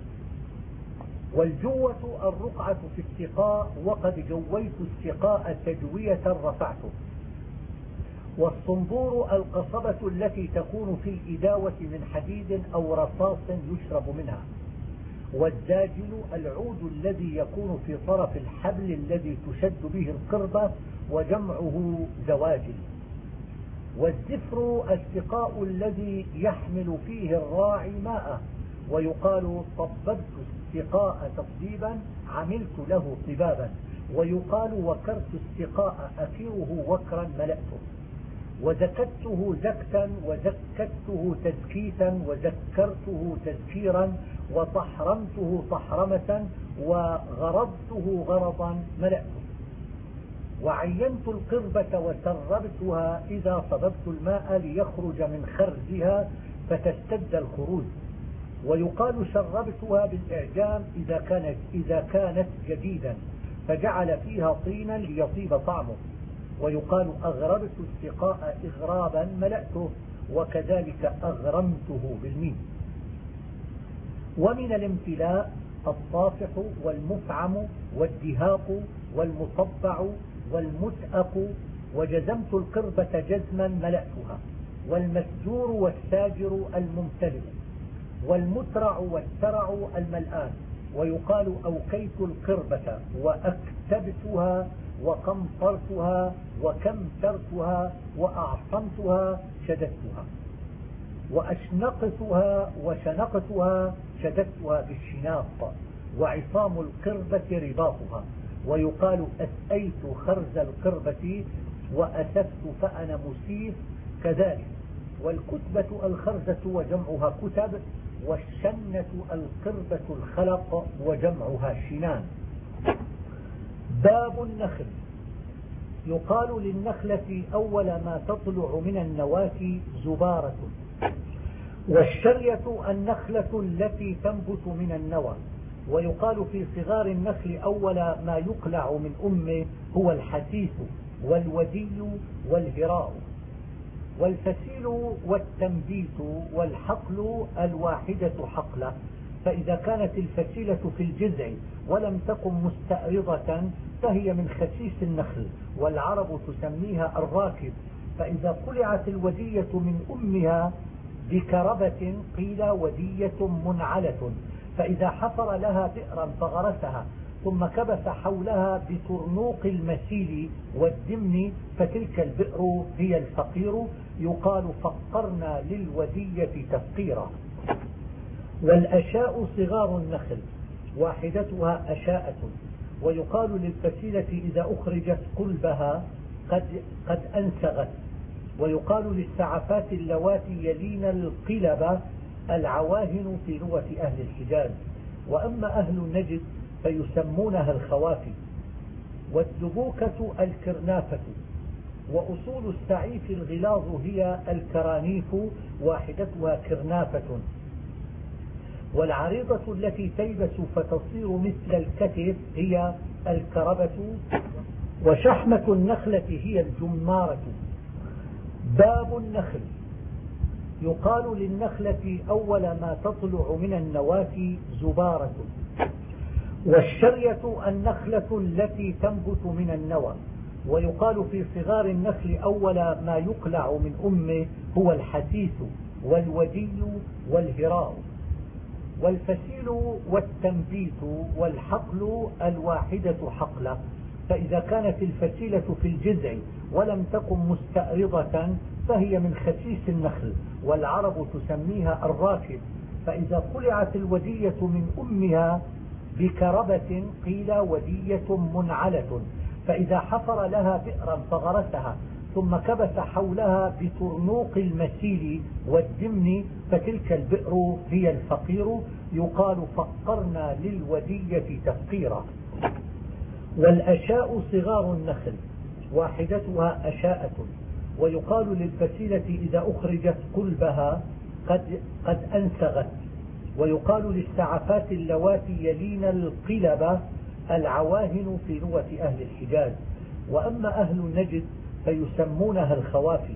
[SPEAKER 2] والجوة الرقعة في السقاء، وقد جويت السقاء تجوية رفعته. والصنبور القصبة التي تكون في الإداوة من حديد أو رصاص يشرب منها. والزاجل العود الذي يكون في طرف الحبل الذي تشد به القربة، وجمعه زواجل. والزفر السقاء الذي يحمل فيه الراعي ماءه، ويقال طببت السقاء تطبيبا، عملت له طبابا. ويقال وكرت السقاء أكره وكرا ملأته. وزكته زكتا، وزكته تزكيتا، وذكرته تذكيرا، وطحرمته طحرمة، وغرضته غرضا ملأته. وعينت القربة وسربتها إذا صببت الماء ليخرج من خرزها فتستد الخروج. ويقال شربتها بالإعجام إذا كانت, إذا كانت جديدا، فجعل فيها طينا ليطيب طعمه. ويقال أغربت السقاء إغرابا ملأته، وكذلك أغرمته بالميم. ومن الامتلاء الطافح والمفعم والدهاق والمطبع والمتأق. وجزمت القربة جزما ملأتها، والمسجور والساجر الممتلئ، والمترع والترع الملآن. ويقال أوكيت القربة وأكتبتها وقمطرتها وكمترتها وأعصمتها شددتها، وأشنقتها وشنقتها شددتها بالشناق. وعصام القربة رباطها. ويقال أسأيت خرز القربة وأسفت فأنا مسيف كذلك. والكتبة الخرزة وجمعها كتب، والشنة القربة الخلق وجمعها شنان. باب النخل. يقال للنخلة أول ما تطلع من النواة زبارة. والشرية النخلة التي تنبت من النوى. ويقال في صغار النخل أول ما يقلع من أمه هو الحسيس والودي والهراء. والفسيل والتنبيت والحقل الواحدة حقلة. فإذا كانت الفسيلة في الجذع ولم تكن مستأرضة فهي من خسيس النخل، والعرب تسميها الراكب. فإذا قلعت الودية من أمها بكربة قيل ودية منعلة. فإذا حفر لها بئرا فغرسها ثم كبس حولها بترنوق المسيل والدمن فتلك البئر هي الفقير. يقال فقرنا للودية تفقيرا. والأشاء صغار النخل واحدتها أشاءة. ويقال للفسيلة إذا أخرجت قلبها قد, قد أنسغت. ويقال للسعفات اللواتي يلين القلب العواهن في لغة أهل الحجاز. وأما أهل النجد فيسمونها الخوافي. والدبوكة الكرنافة. وأصول السعيف الغلاظ هي الكرانيف واحدتها كرنافة. والعريضة التي تيبس فتصير مثل الكتف هي الكربة. وشحمة النخلة هي الجمارة. باب النخل. يقال للنخلة أول ما تطلع من النواة زبارة. والشرية النخلة التي تنبت من النوى. ويقال في صغار النخل أول ما يقلع من أمه هو الحسيس والودي والهراء. والفسيل والتنبيت والحقل الواحدة حقلة. فإذا كانت الفسيلة في الجذع ولم تكن مستأرضة فهي من خسيس النخل، والعرب تسميها الراكب. فإذا قلعت الودية من أمها بكربة قيل ودية منعلة. فإذا حفر لها بئرا فغرسها ثم كبس حولها بترنوق المسيل والدمن فتلك البئر هي الفقير. يقال فقرنا للودية تفقيرا. والأشاء صغار النخل واحدتها أشاءة. ويقال للفسيلة إذا أخرجت قلبها قد, قد أنسغت. ويقال للسعفات اللواتي يلين القلب العواهن في لغة أهل الحجاز. وأما أهل النجد فيسمونها الخوافي.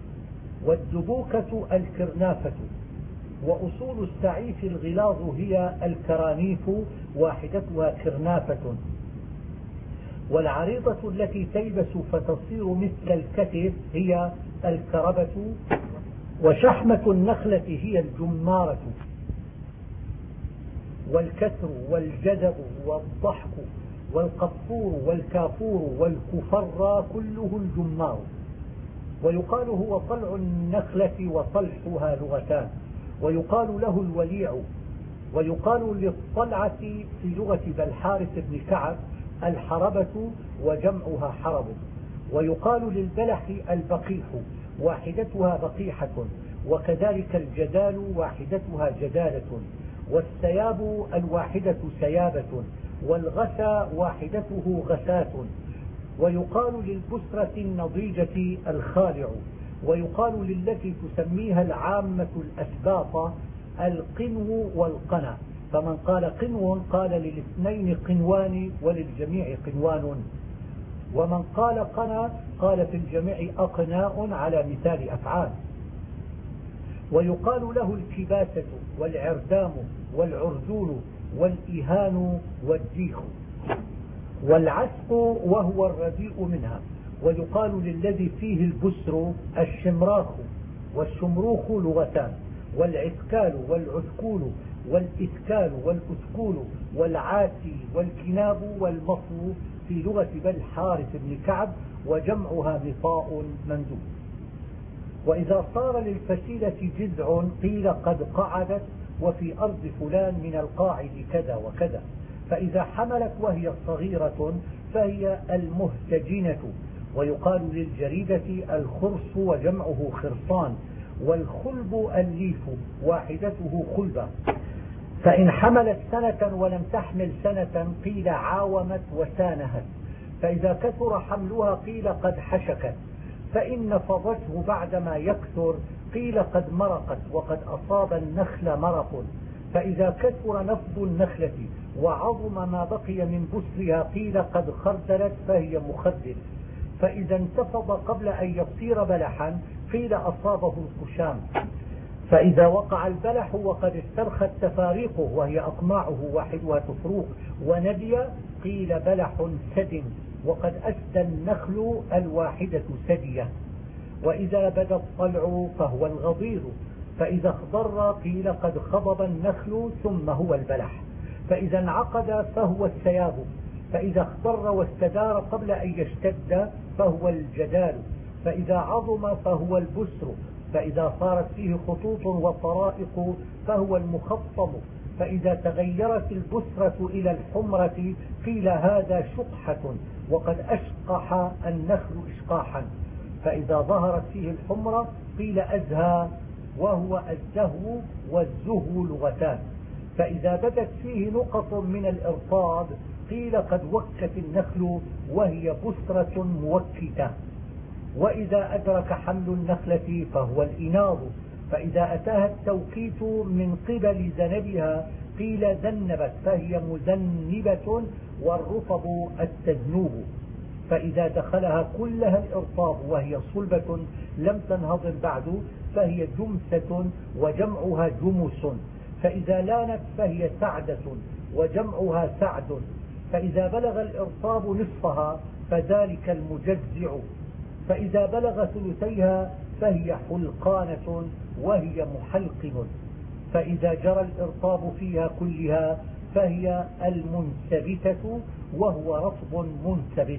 [SPEAKER 2] والدبوكة الكرنافة. وأصول السعيف الغلاظ هي الكرانيف واحدتها كرنافة. والعريضة التي تيبس فتصير مثل الكتف هي الكربة. وشحمة النخلة هي الجمارة. والكسر والجذب والضحك والقفور والكافور والكفر كله الجمار. ويقال هو طلع النخلة وطلحها لغتان. ويقال له الوليع. ويقال للطلعة في لغة بلحارث بن كعب الحربة وجمعها حرب. ويقال للبلح البقيح واحدتها بقيحة. وكذلك الجدال واحدتها جدالة. والسياب الواحدة سيابة. والغسى واحدته غساة. ويقال للبسرة النضيجة الخالع. ويقال للتي تسميها العامة الأسباط القنو والقنا. فمن قال قنو قال للاثنين قنوان وللجميع قنوان. ومن قال قنا قال في الجميع أقناء على مثال أفعال. ويقال له الكباسة والعردام والعرزول والإهان والديخ. والعسق وهو الرديء منها. ويقال للذي فيه البسر الشمراخ والشمروخ لغتان، والعسكال والعسكول والإسكال والأسكول والعاتي والكناب والمصو في لغة بل حارث بن كعب، وجمعها مطاء مندوب. وإذا صار للفسيلة جذع قيل قد قعدت وفي أرض فلان من القاعد كذا وكذا. فإذا حملت وهي صغيرة فهي المهتجنة. ويقال للجريدة الخرص وجمعه خرصان، والخلب الليف واحدته خلبة. فإن حملت سنة ولم تحمل سنة قيل عاومت وسانهت. فإذا كثر حملها قيل قد حشكت. فإن نفضته بعدما يكثر قيل قد مرقت وقد أصاب النخل مرق. فإذا كثر نفض النخلة وعظم ما بقي من بسرها قيل قد خردلت فهي مخدل. فإذا انتفض قبل أن يصير بلحا قيل أصابه القشام. فإذا وقع البلح وقد استرخت تفاريقه وهي أقماعه واحدها تفروق وندي قيل بلح سد، وقد أسدى النخل الواحدة سدية. وإذا بدا الطلع فهو الغضير. فإذا اخضر قيل قد خضب النخل ثم هو البلح. فإذا انعقد فهو السياب. فإذا اخضر واستدار قبل أن يشتد فهو الجدال. فإذا عظم فهو البسر. فإذا صارت فيه خطوط وطرائق فهو المخطم. فإذا تغيرت البسرة إلى الحمرة قيل هذا شقحة وقد أشقح النخل إشقاحا. فإذا ظهرت فيه الحمرة قيل أزهى وهو الزهو والزهو لغتان. فإذا بدت فيه نقط من الإرطاب قيل قد وكت النخل وهي بسرة موكتة. وإذا أدرك حمل النخلة فهو الإناض. فإذا أتاها التوكيت من قبل ذنبها قيل ذنبت فهي مذنبة، والرطب التذنوب. فإذا دخلها كلها الإرطاب وهي صلبة لم تنهضم بعد فهي جمسة وجمعها جمس. فإذا لانت فهي سعدة وجمعها سعد. فإذا بلغ الإرطاب نصفها فذلك المجزع. فإذا بلغ ثلثيها فهي حلقانة وهي محلقن. فإذا جرى الإرطاب فيها كلها فهي المنسبتة وهو رطب منسبت.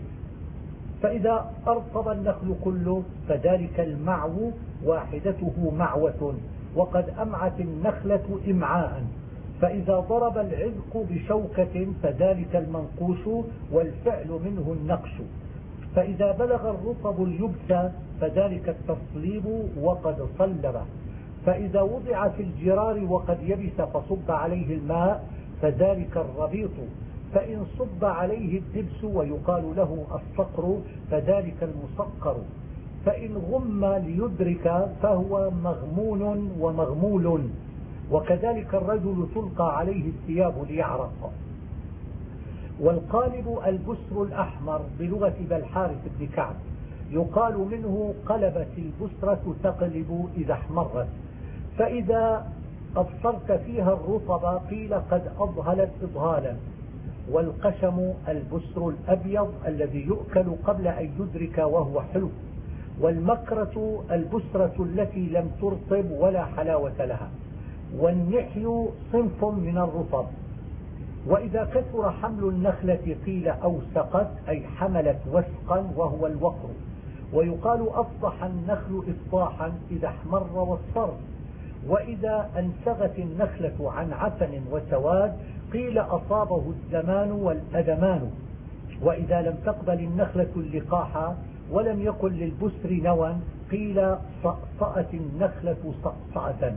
[SPEAKER 2] فإذا أرطب النخل كله فذلك المعو واحدته معوة، وقد أمعت النخلة إمعاء. فإذا ضرب العذق بشوكة فذلك المنقوش والفعل منه النقش. فإذا بلغ الرطب اليبس فذلك التصليب وقد صلب. فإذا وضع في الجرار وقد يبس فصب عليه الماء فذلك الربيط. فإن صب عليه الدبس ويقال له الصقر فذلك المصقر. فإن غم ليدرك فهو مغمون ومغمول. وكذلك الرجل تلقى عليه الثياب ليعرق. والقالب البسر الأحمر بلغة بل حارث بن كعب، يقال منه قلبت البسرة تقلب إذا احمرت. فإذا أبصرت فيها الرطب قيل قد أضهلت إضهالا. والقشم البسر الأبيض الذي يؤكل قبل أن يدرك وهو حلو. والمكرة البسرة التي لم ترطب ولا حلاوة لها. والنحي صنف من الرطب. وإذا كثر حمل النخلة قيل أوسقت أي حملت وسقا وهو الوقر. ويقال أفضح النخل إفضاحا إذا احمر واصفر. وإذا أنسغت النخلة عن عفن وسواد قيل أصابه الزمان والأدمان. وإذا لم تقبل النخلة اللقاح ولم يكن للبسر نوى قيل صأصأت النخلة صأصأة.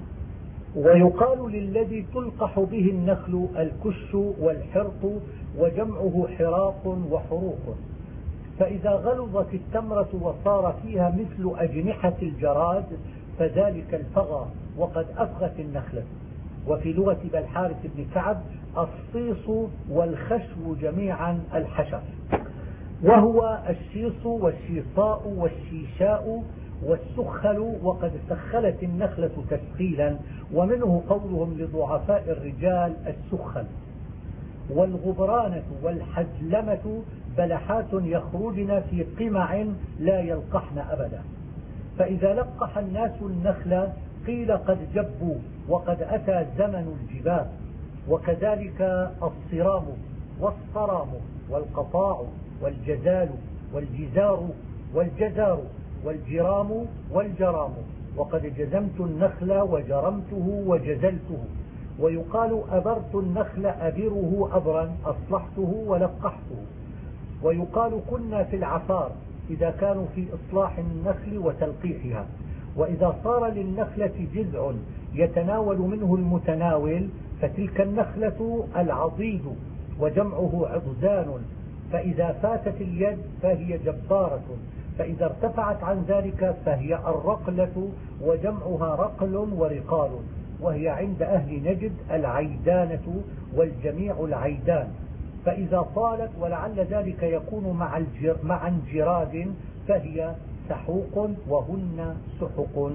[SPEAKER 2] ويقال للذي تلقح به النخل الكش والحرط وجمعه حراق وحروق. فإذا غلظت التمرة وصار فيها مثل أجنحة الجراد فذلك الفغى وقد أفغت النخلة. وفي لغة بل حارث بن كعب الصيص والخشو جميعا الحشف. وهو الشيص والشيصاء والشيشاء والسخل، وقد سخلت النخلة تسخيلا، ومنه قولهم لضعفاء الرجال السخل. والغبرانة والحزلمة بلحات يخرجن في قمع لا يلقحن أبدا. فإذا لقح الناس النخل قيل قد جبوا وقد أتى زمن الجباب. وكذلك الصرام والصرام والقطاع والجزال والجزار والجزار والجرام والجرام، وقد جزمت النخل وجرمته وجزلته. ويقال أبرت النخل أبره أبرا، أصلحته ولقحته. ويقال كنا في العفار إذا كانوا في إصلاح النخل وتلقيحها. وإذا صار للنخلة جذع يتناول منه المتناول فتلك النخلة العضيد، وجمعه عضدان. فإذا فاتت اليد فهي جبارة، فإذا ارتفعت عن ذلك فهي الرقلة، وجمعها رقل ورقال، وهي عند أهل نجد العيدانة، والجميع العيدان. فإذا طالت ولعل ذلك يكون مع, مع انجراد فهي سحوق، وهن سحق.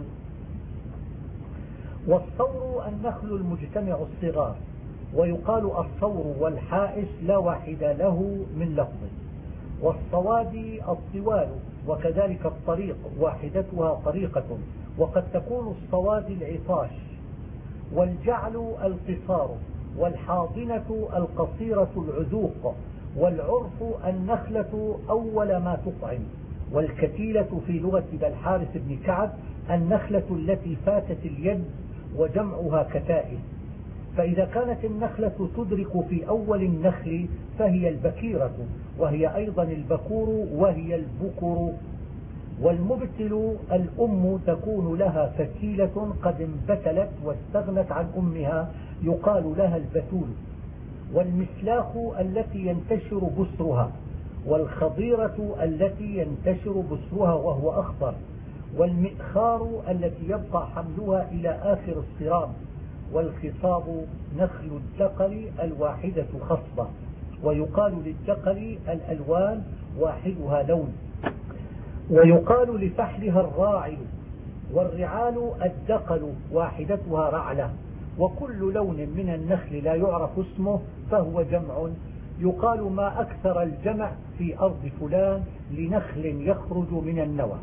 [SPEAKER 2] والصور النخل المجتمع الصغار، ويقال الصور والحائش لا واحد له من لفظ. والصوادي الطوال، وكذلك الطريق واحدتها طريقة، وقد تكون الصوادي العطاش. والجعل القصار، والحاضنة القصيرة العذوق. والعرف النخلة أول ما تطعم. والكتيلة في لغة بالحارث بن كعب النخلة التي فاتت اليد، وجمعها كتائل. فإذا كانت النخلة تدرك في أول النخل فهي البكيرة، وهي أيضا البكور، وهي البكر. والمبتل الأم تكون لها فتيلة قد انبتلت واستغنت عن أمها، يقال لها البتول. والمسلاخ التي ينتشر بسرها. والخضيرة التي ينتشر بسرها وهو أخضر. والمئخار التي يبقى حملها إلى آخر الصرام. والخصاب نخل الدقل الواحدة خصبة، ويقال للدقل الألوان واحدها لون. ويقال لفحلها الراعل. والرعال الدقل واحدتها رعلة. وكل لون من النخل لا يعرف اسمه فهو جمع. يقال ما أكثر الجمع في أرض فلان لنخل يخرج من النوى.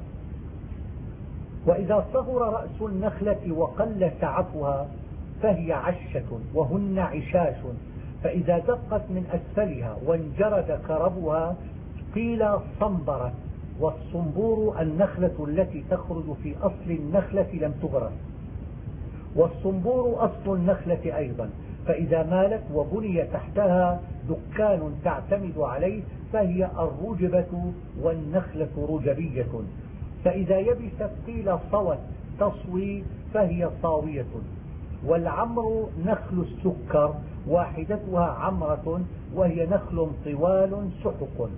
[SPEAKER 2] وإذا صغر رأس النخلة وقل سعفها فهي عشة، وهن عشاش. فإذا دقت من أسفلها وانجرد كربها قيل صنبرت. والصنبور النخلة التي تخرج في أصل النخلة لم تغرس. والصنبور أصل النخلة أيضا، فإذا مالت وبني تحتها دكان تعتمد عليه فهي الرجبة، والنخلة رجبية. فإذا يبست قيل صوت تصوي فهي صاوية. والعمر نخل السكر واحدتها عمرة، وهي نخل طوال سحق.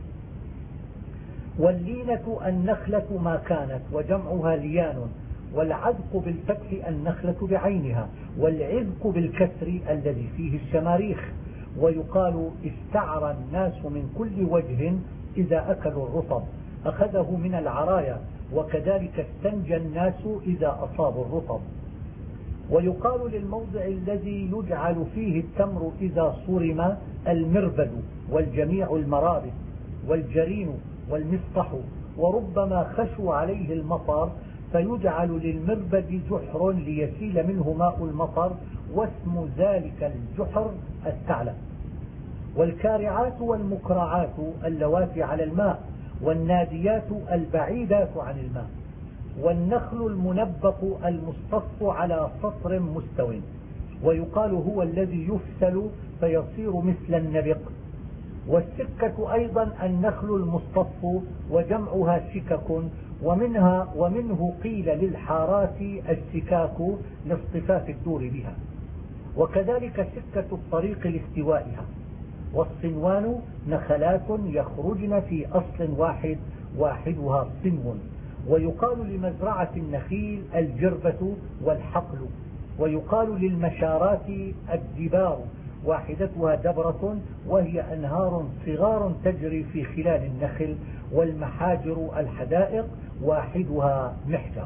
[SPEAKER 2] واللينة النخلة ما كانت، وجمعها ليان. والعذق بالفتح النخلة بعينها. والعذق بالكسر الذي فيه الشماريخ. ويقال استعرى الناس من كل وجه إذا أكلوا الرطب، أخذه من العرايا. وكذلك استنجى الناس إذا أصابوا الرطب. ويقال للموضع الذي يجعل فيه التمر إذا صرم المربد، والجميع المرابد، والجرين والمسطح. وربما خشوا عليه المطر فيجعل للمربد جحر ليسيل منه ماء المطر، واسم ذلك الجحر الثعلب. والكارعات والمكرعات اللواتي على الماء، والناديات البعيدات عن الماء. والنخل المنبق المصطف على سطر مستو، ويقال هو الذي يفسل فيصير مثل النبق. والسكة أيضا النخل المصطف، وجمعها سكك. ومنها ومنه قيل للحارات السكاك لاصطفاف الدور بها. وكذلك سكة الطريق لاستوائها. والصنوان نخلات يخرجن في أصل واحد واحدها صنو. ويقال لمزرعة النخيل الجربة والحقل. ويقال للمشارات الدبار. واحدتها دبرة وهي أنهار صغار تجري في خلال النخل، والمحاجر الحدائق واحدها محجر.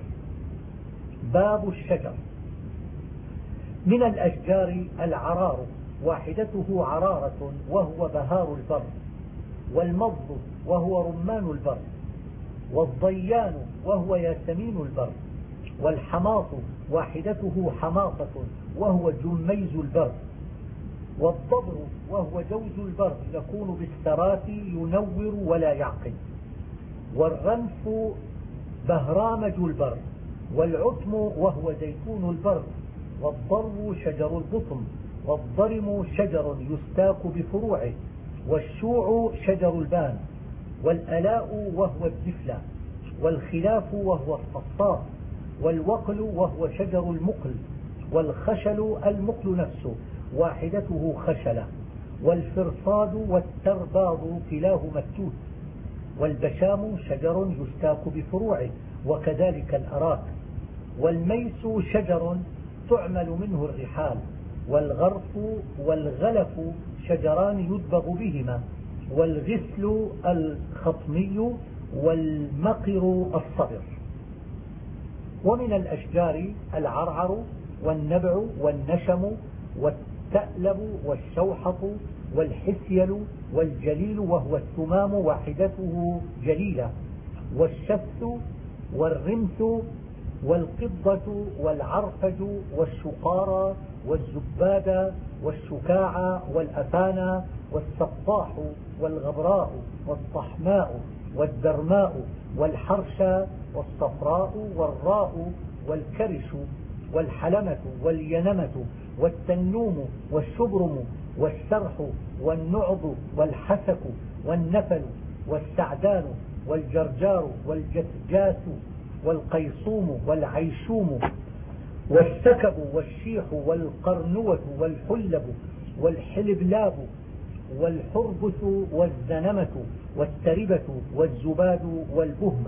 [SPEAKER 2] باب الشجر. من الأشجار العرار واحدته عرارة وهو بهار البر، والمض وهو رمان البر، والضيان وهو ياسمين البر، والحماط واحدته حماطة وهو جميز البر، والضبر وهو جوز البر يكون بالسرات ينور ولا يعقل، والرنف بهرامج البر، والعتم وهو زيتون البر، والضرو شجر البطم، والضرم شجر يستاك بفروعه، والشوع شجر البان، والألاء وهو الدفلة، والخلاف وهو الصفاء، والوقل وهو شجر المقل، والخشل المقل نفسه واحدته خشلة، والفرصاد والترباض كلاهما التوت، والبشام شجر يستاك بفروعه وكذلك الأراك، والميس شجر تعمل منه الرحال، والغرف والغلف شجران يدبغ بهما، والغسل الخطمي، والمقر الصبر. ومن الأشجار العرعر والنبع والنشم والتألب والشوحط والحسيل والجليل وهو الثمام واحدته جليلة، والشث والرمث والقضة والعرفج والشقارى والزبادة والشكاع والأفانى والسطاح والغبراء والطحماء والدرماء والحرشى والصفراء والراء والكرش والحلمة والينمة والتنوم والشبرم والسرح والنعض والحسك والنفل والسعدان والجرجار والجسجاس والقيصوم والعيشوم والسكب والشيح والقرنوة والحلب والحلبلاب والحربث والزنمة والتربة والزباد والبهمة،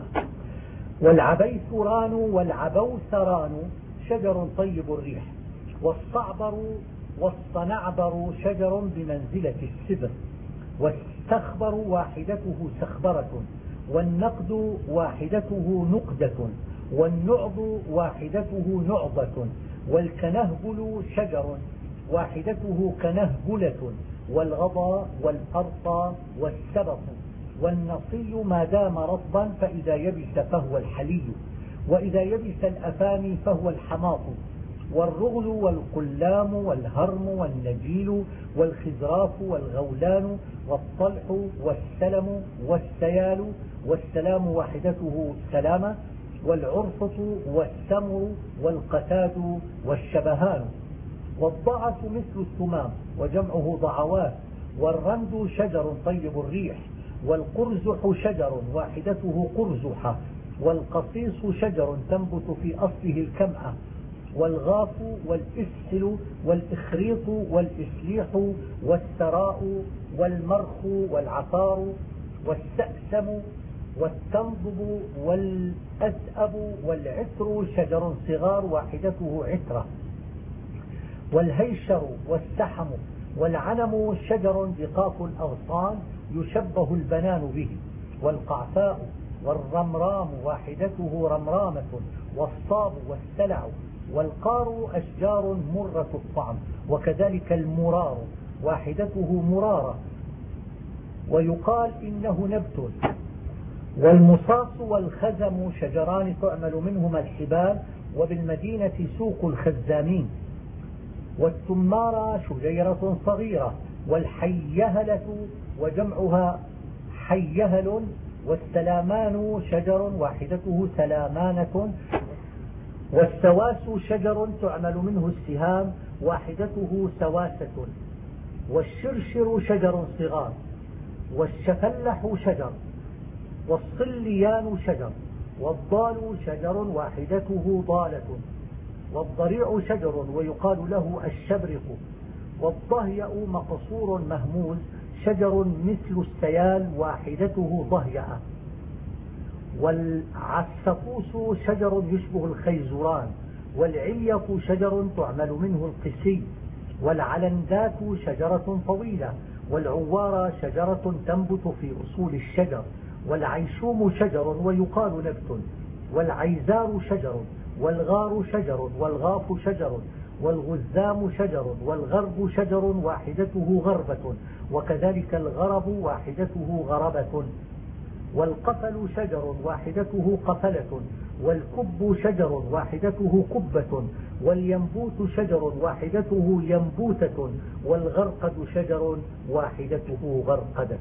[SPEAKER 2] والعبيثران والعبوثران شجر طيب الريح، والصعبر والصنعبر شجر بمنزلة السبر، والسخبر واحدته سخبرة، والنقد واحدته نقدة، والنعض واحدته نعضة، والكنهبل شجر واحدته كنهبلة، والغضى والأرطى والسبط، والنصي ما دام رطبا فإذا يبس فهو الحلي، وإذا يبس الأفاني فهو الحماط، والرغل والقلام والهرم والنجيل والخزراف والغولان والطلح والسلم والسيال، والسلام واحدته سلامة، والعرفة والسمر والقتاد والشبهان، والضعف مثل الثمام وجمعه ضعوات، والرند شجر طيب الريح، والقرزح شجر واحدته قرزحة، والقصيص شجر تنبت في أصله الكمأة، والغاف والإسحل والإخريط والإسليح والسراء والمرخ والعقار والسأسم والتنضب والأسأب والعتر شجر صغار واحدته عترة، والهيشر والسحم والعنم شجر دقاق الأغصان يشبه البنان به، والقعفاء والرمرام واحدته رمرامة، والصاب والسلع، والقار أشجار مرة الطعم، وكذلك المرار واحدته مرارة ويقال إنه نبت، والمصاص والخزم شجران تعمل منهما الحبال، وبالمدينة سوق الخزامين، والتمارة شجيرة صغيرة، والحيهلة وجمعها حيهل، والسلامان شجر واحدته سلامانة، والسواس شجر تعمل منه السهام واحدته سواسة، والشرشر شجر صغار، والشفلح شجر، والصليان شجر، والضال شجر واحدته ضالة، والضريع شجر ويقال له الشبرق، والضهيأ مقصور مهموز شجر مثل السيال واحدته ضهيأة، والعسفوس شجر يشبه الخيزران، والعليق شجر تعمل منه القسي، والعلندات شجرة طويلة، والعوارة شجرة تنبت في أصول الشجر، والعيشوم شجر ويقال نبت، والعيزار شجر، والغار شجر، والغاف شجر، والغزام شجر، والغرب شجر واحدته غربة، وكذلك الغرب واحدته غربة، والقفل شجر واحدته قفلة، والكب شجر واحدته كبة، والينبوت شجر واحدته ينبوتة، والغرقد شجر واحدته غرقدة.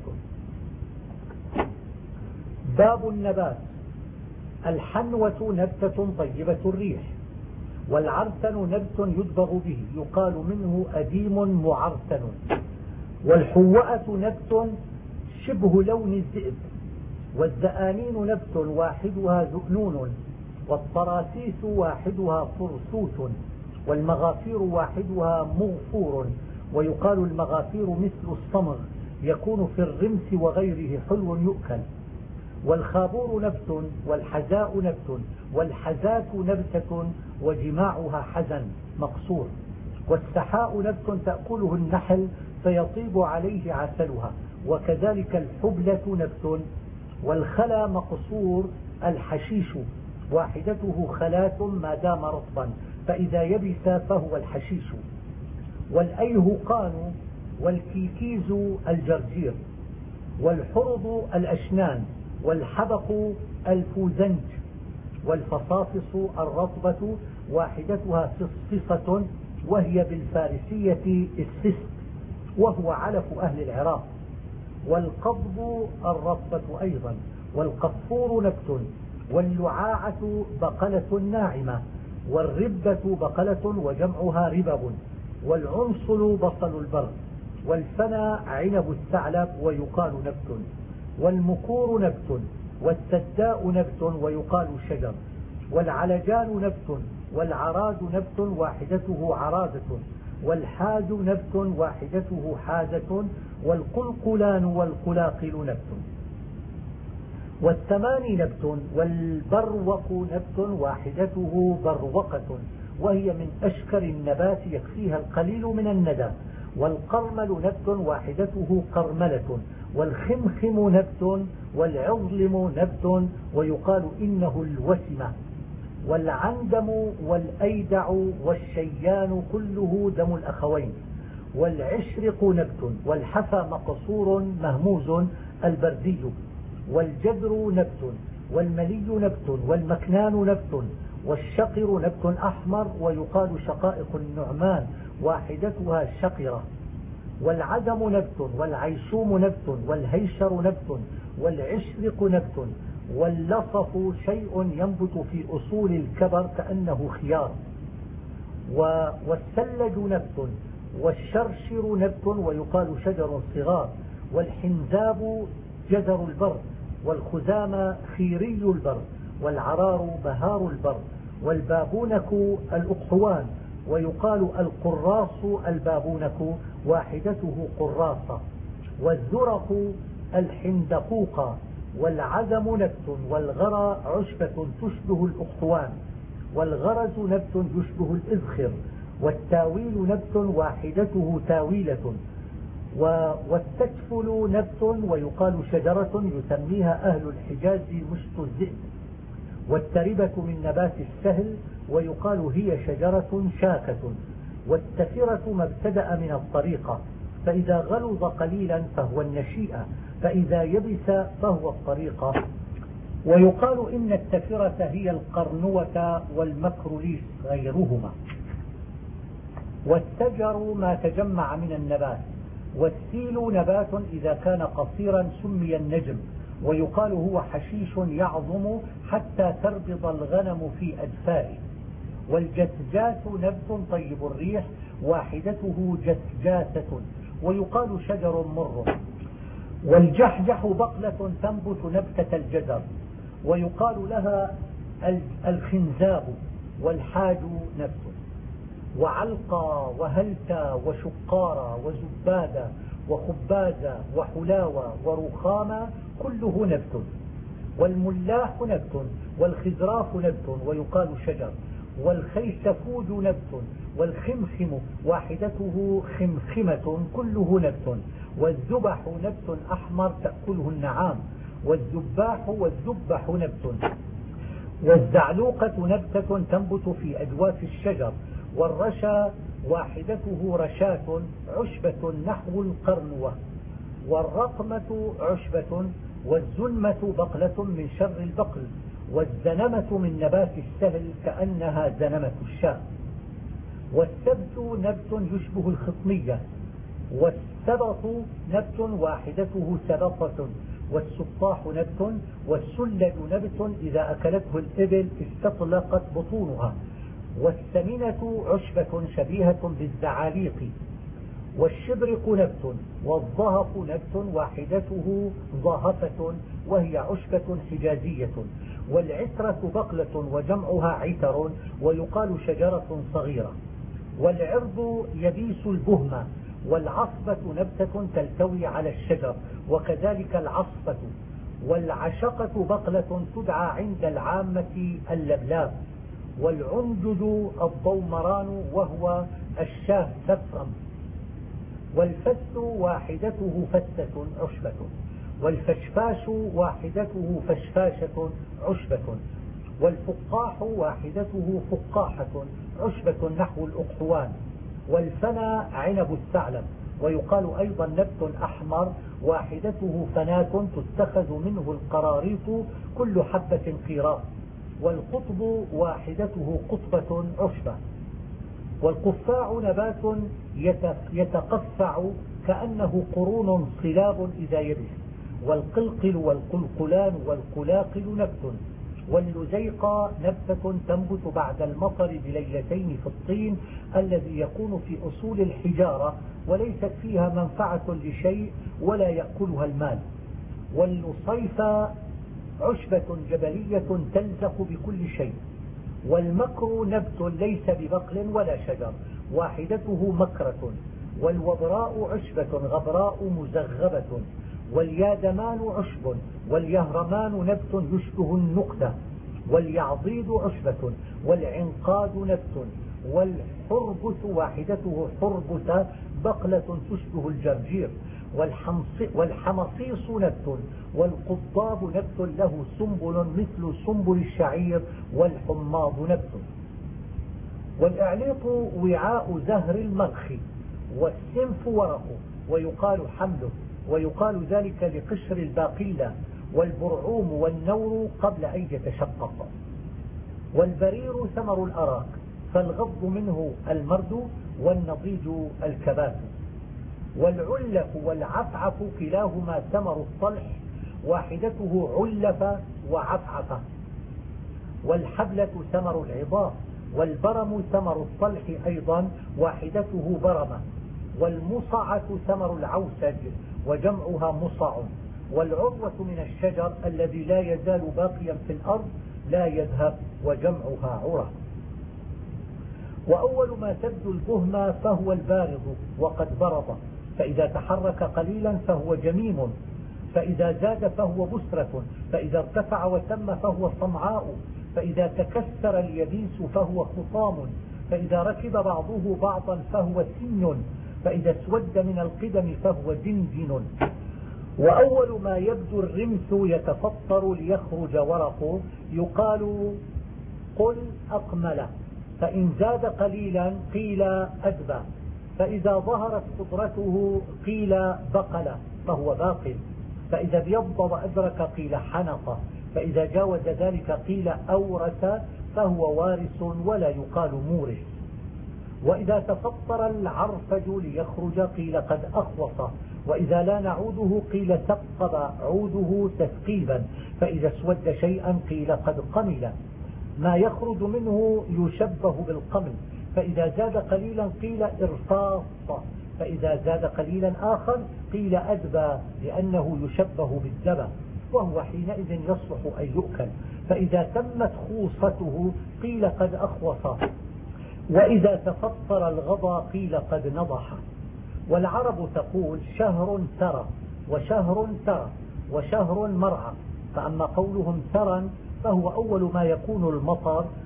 [SPEAKER 2] باب النبات. الحنوة نبتة طيبة الريح، والعرسن نبت يدبغ به يقال منه أديم معرسن، والحوأة نبت شبه لون الذئب، والزآنين نبت واحدها ذؤنون، والطراسيس واحدها فرسوس، والمغافير واحدها مغفور، ويقال المغافير مثل الصمغ يكون في الرمس وغيره حلو يؤكل، والخابور نبت، والحزاء نبت، والحزاة نبتة وجماعها حزن مقصور، والسحاء نبت تأكله النحل فيطيب عليه عسلها، وكذلك الحبلة نبت، والخلا مقصور الحشيش واحدته خلات ما دام رطبا فإذا يبس فهو الحشيش، والأيهقان والكيكيز الجرجير، والحرض الأشنان، والحبق الفوزنج، والفصافص الرطبة واحدتها فصفصة وهي بالفارسية السست وهو علف أهل العراق، والقضب الرطبة أيضا، والقفور نبت، واللعاعة بقلة ناعمة، والربة بقلة وجمعها ربب، والعنصل بصل البر، والفنا عنب الثعلب ويقال نبت، والمكور نبت، والسداء نبت ويقال شجر، والعلجان نبت، والعراد نبت واحدته عرادة، والحاج نبت واحدته حازة، والقلقلان والقلاقل نبت، والثماني نبت، والبروق نبت واحدته بروقة وهي من أشكر النبات يكفيها القليل من الندى، والقرمل نبت واحدته قرملة، والخمخم نبت، والعظلم نبت ويقال إنه الوسمة، والعندم والأيدع والشيان كله دم الأخوين، والعشرق نبت، والحفى مقصور مهموز البردي، والجدر نبت، والملي نبت، والمكنان نبت، والشقر نبت أحمر ويقال شقائق النعمان واحدتها الشقرة، والعدم نبت، والعيشوم نبت، والهيشر نبت، والعشرق نبت، واللصف شيء ينبت في أصول الكبر كأنه خيار، والسلج نبت، والشرشر نبت ويقال شجر صغار، والحنزاب جذر البر، والخزام خيري البر، والعرار بهار البر، والبابونك الأقحوان ويقال القراص البابونك واحدته قراصة، والزرق الحندقوق، والعزم نبت، والغرى عشبة تشبه الأقحوان، والغرز نبت يشبه الإذخر، والتاويل نبت واحدته تاويلة، والتكفل نبت ويقال شجرة يسميها أهل الحجاز مشط الذئب، والتربة من نبات السهل ويقال هي شجرة شاكة، والتفرة ما ابتدأ من الطريقة فإذا غلظ قليلا فهو النشيئة فإذا يبس فهو الطريقة، ويقال إن التفرة هي القرنوة والمكروليس غيرهما، والسجر ما تجمع من النبات، والسيل نبات إذا كان قصيرا سمي النجم ويقال هو حشيش يعظم حتى تربض الغنم في أدفائه، والجسجاس نبت طيب الريح واحدته جسجاسة ويقال شجر مر، والجحجح بقلة تنبت نبتة الجدر ويقال لها الخنزاب، والحاج نبت، وعلقى وهلتا وشقارا وزبادا وخبازا وحلاوة ورخاما كله نبت، والملاح نبت، والخزراف نبت ويقال شجر، والخيسفود نبت، والخمخم واحدته خمخمة كله نبت، والذبح نبت أحمر تأكله النعام، والذباح والذبح نبت، والزعلوقة نبتة تنبت في أجواف الشجر، والرشا واحدته رشاة عشبة نحو القرنوة، والرقمة عشبة، والزنمة بقلة من شر البقل، والزنمة من نبات السهل كأنها زنمة الشاة، والسبت نبت يشبه الخطمية، والسبط نبت واحدته سبطة، والسطاح نبت، والسلد نبت إذا أكلته الإبل استطلقت بطونها، والسمنة عشبة شبيهة بالزعاليق، والشبرق نبت، والضهف نبت واحدته ضهفة وهي عشبة حجازية، والعترة بقلة وجمعها عتر ويقال شجرة صغيرة، والعرض يبيس البهمة، والعصبة نبتة تلتوي على الشجر وكذلك العصبة، والعشقة بقلة تدعى عند العامة اللبلاب، والعنجد الضومران وهو الشاه سفرم، والفس واحدته فسة عشبة، والفشفاش واحدته فشفاشة عشبة، والفقاح واحدته فقاحة عشبة نحو الأقحوان، والفنا عنب الثعلب، ويقال أيضا نبت أحمر واحدته فنات تتخذ منه القراريط كل حبة قيراط، والقطب واحدته قطبة عشبة، والقفاع نبات يتقفع كأنه قرون صلاب إذا يبس، والقلقل والقلقلان والقلاقل نبت، واللزيقة نبتة تنبت بعد المطر بليلتين في الطين الذي يكون في أصول الحجارة وليست فيها منفعة لشيء ولا يأكلها المال، واللصيفة عشبة جبلية تلزق بكل شيء، والمكر نبت ليس ببقل ولا شجر واحدته مكرة، والوبراء عشبة غبراء مزغبة، واليادمان عشب، واليهرمان نبت يشبه النقدة، واليعضيد عشبة، والعنقاد نبت، والحربث واحدته حربث بقلة تشبه الجرجير، والحمصيص نبت، والقضاب نبت له سنبل مثل سنبل الشعير، والحماض نبت، والإعليط وعاء زهر المرخ، والسنف ورقه ويقال حمله، ويقال ذلك لقشر الباقلة، والبرعوم والنور قبل أن يتشقق، والبرير ثمر الأراك، فالغض منه المرد، والنضيج الكبات، والعلف والعفعف كلاهما ثمر الطلح واحدته علف وعفعف، والحبلة ثمر العظام، والبرم ثمر الطلح أيضا واحدته برمة، والمصعة ثمر العوسج وجمعها مصع، والعروة من الشجر الذي لا يزال باقيا في الأرض لا يذهب وجمعها عرى. وأول ما تبدو البهمة فهو البارض وقد برض، فإذا تحرك قليلا فهو جميم، فإذا زاد فهو بسرة، فإذا ارتفع وتم فهو صمعاء، فإذا تكسر اليبيس فهو خطام، فإذا ركب بعضه بعضا فهو سن، فإذا اسود من القدم فهو دندن. وأول ما يبدو الرمث يتفطر ليخرج ورقه يقال قل أقمل، فإن زاد قليلا قيل أدبى، فإذا ظهرت قدرته قيل بقل فهو باقل، فإذا ابيض وأدرك قيل حنط، فإذا جاوز ذلك قيل أورث فهو وارث ولا يقال مورث. وإذا تفطر العرفج ليخرج قيل قد أخوص، وإذا لا نعوده قيل ثقب عوده تثقيبا، فإذا اسود شيئا قيل قد قمل. ما يخرج منه يشبه بالقمل، فإذا زاد قليلا قيل إرفاص، فإذا زاد قليلا آخر قيل أدبى لأنه يشبه بالدبى، وهو حينئذ يصلح أن يؤكل، فإذا تمت خوصته قيل قد أخوص، وإذا تفطر الغضا قيل قد نضح. والعرب تقول شهر ترى وشهر ترى وشهر مرعى، فأما قولهم ترى فهو أول ما يكون المطر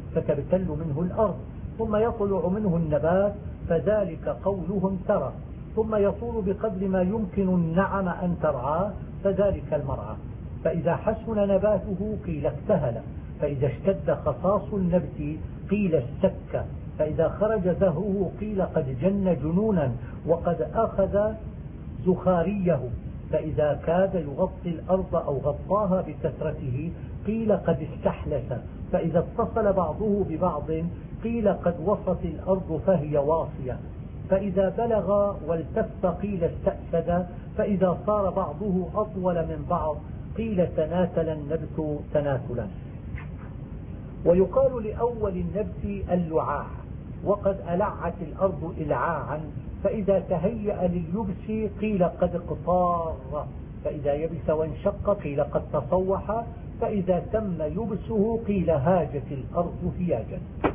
[SPEAKER 2] فتبتل منه الأرض، ثم يطلع منه النبات فذلك قولهم ترى، ثم يطول بقدر ما يمكن النعم أن ترعاه فذلك المرعى. فإذا حسن نباته قيل اكتهل، فإذا اشتد خصاص النبت قيل استك، فإذا خرج زهره قيل قد جن جنونا وقد أخذ زخاريه، فإذا كاد يغطي الأرض أو غطاها بكثرته قيل قد استحلس، فإذا اتصل بعضه ببعض قيل قد وصت الأرض فهي واصية، فإذا بلغ والتف قيل استأسد، فإذا صار بعضه أطول من بعض قيل تناتل النبت تناتلا. ويقال لأول النبت اللعاع، وقد ألعت الأرض إلعاعا، فإذا تهيأ لليبس قيل قد اقطار، فإذا يبس وانشق قيل قد تصوح، فإذا تم يبسه قيل هاجت الأرض هياجا.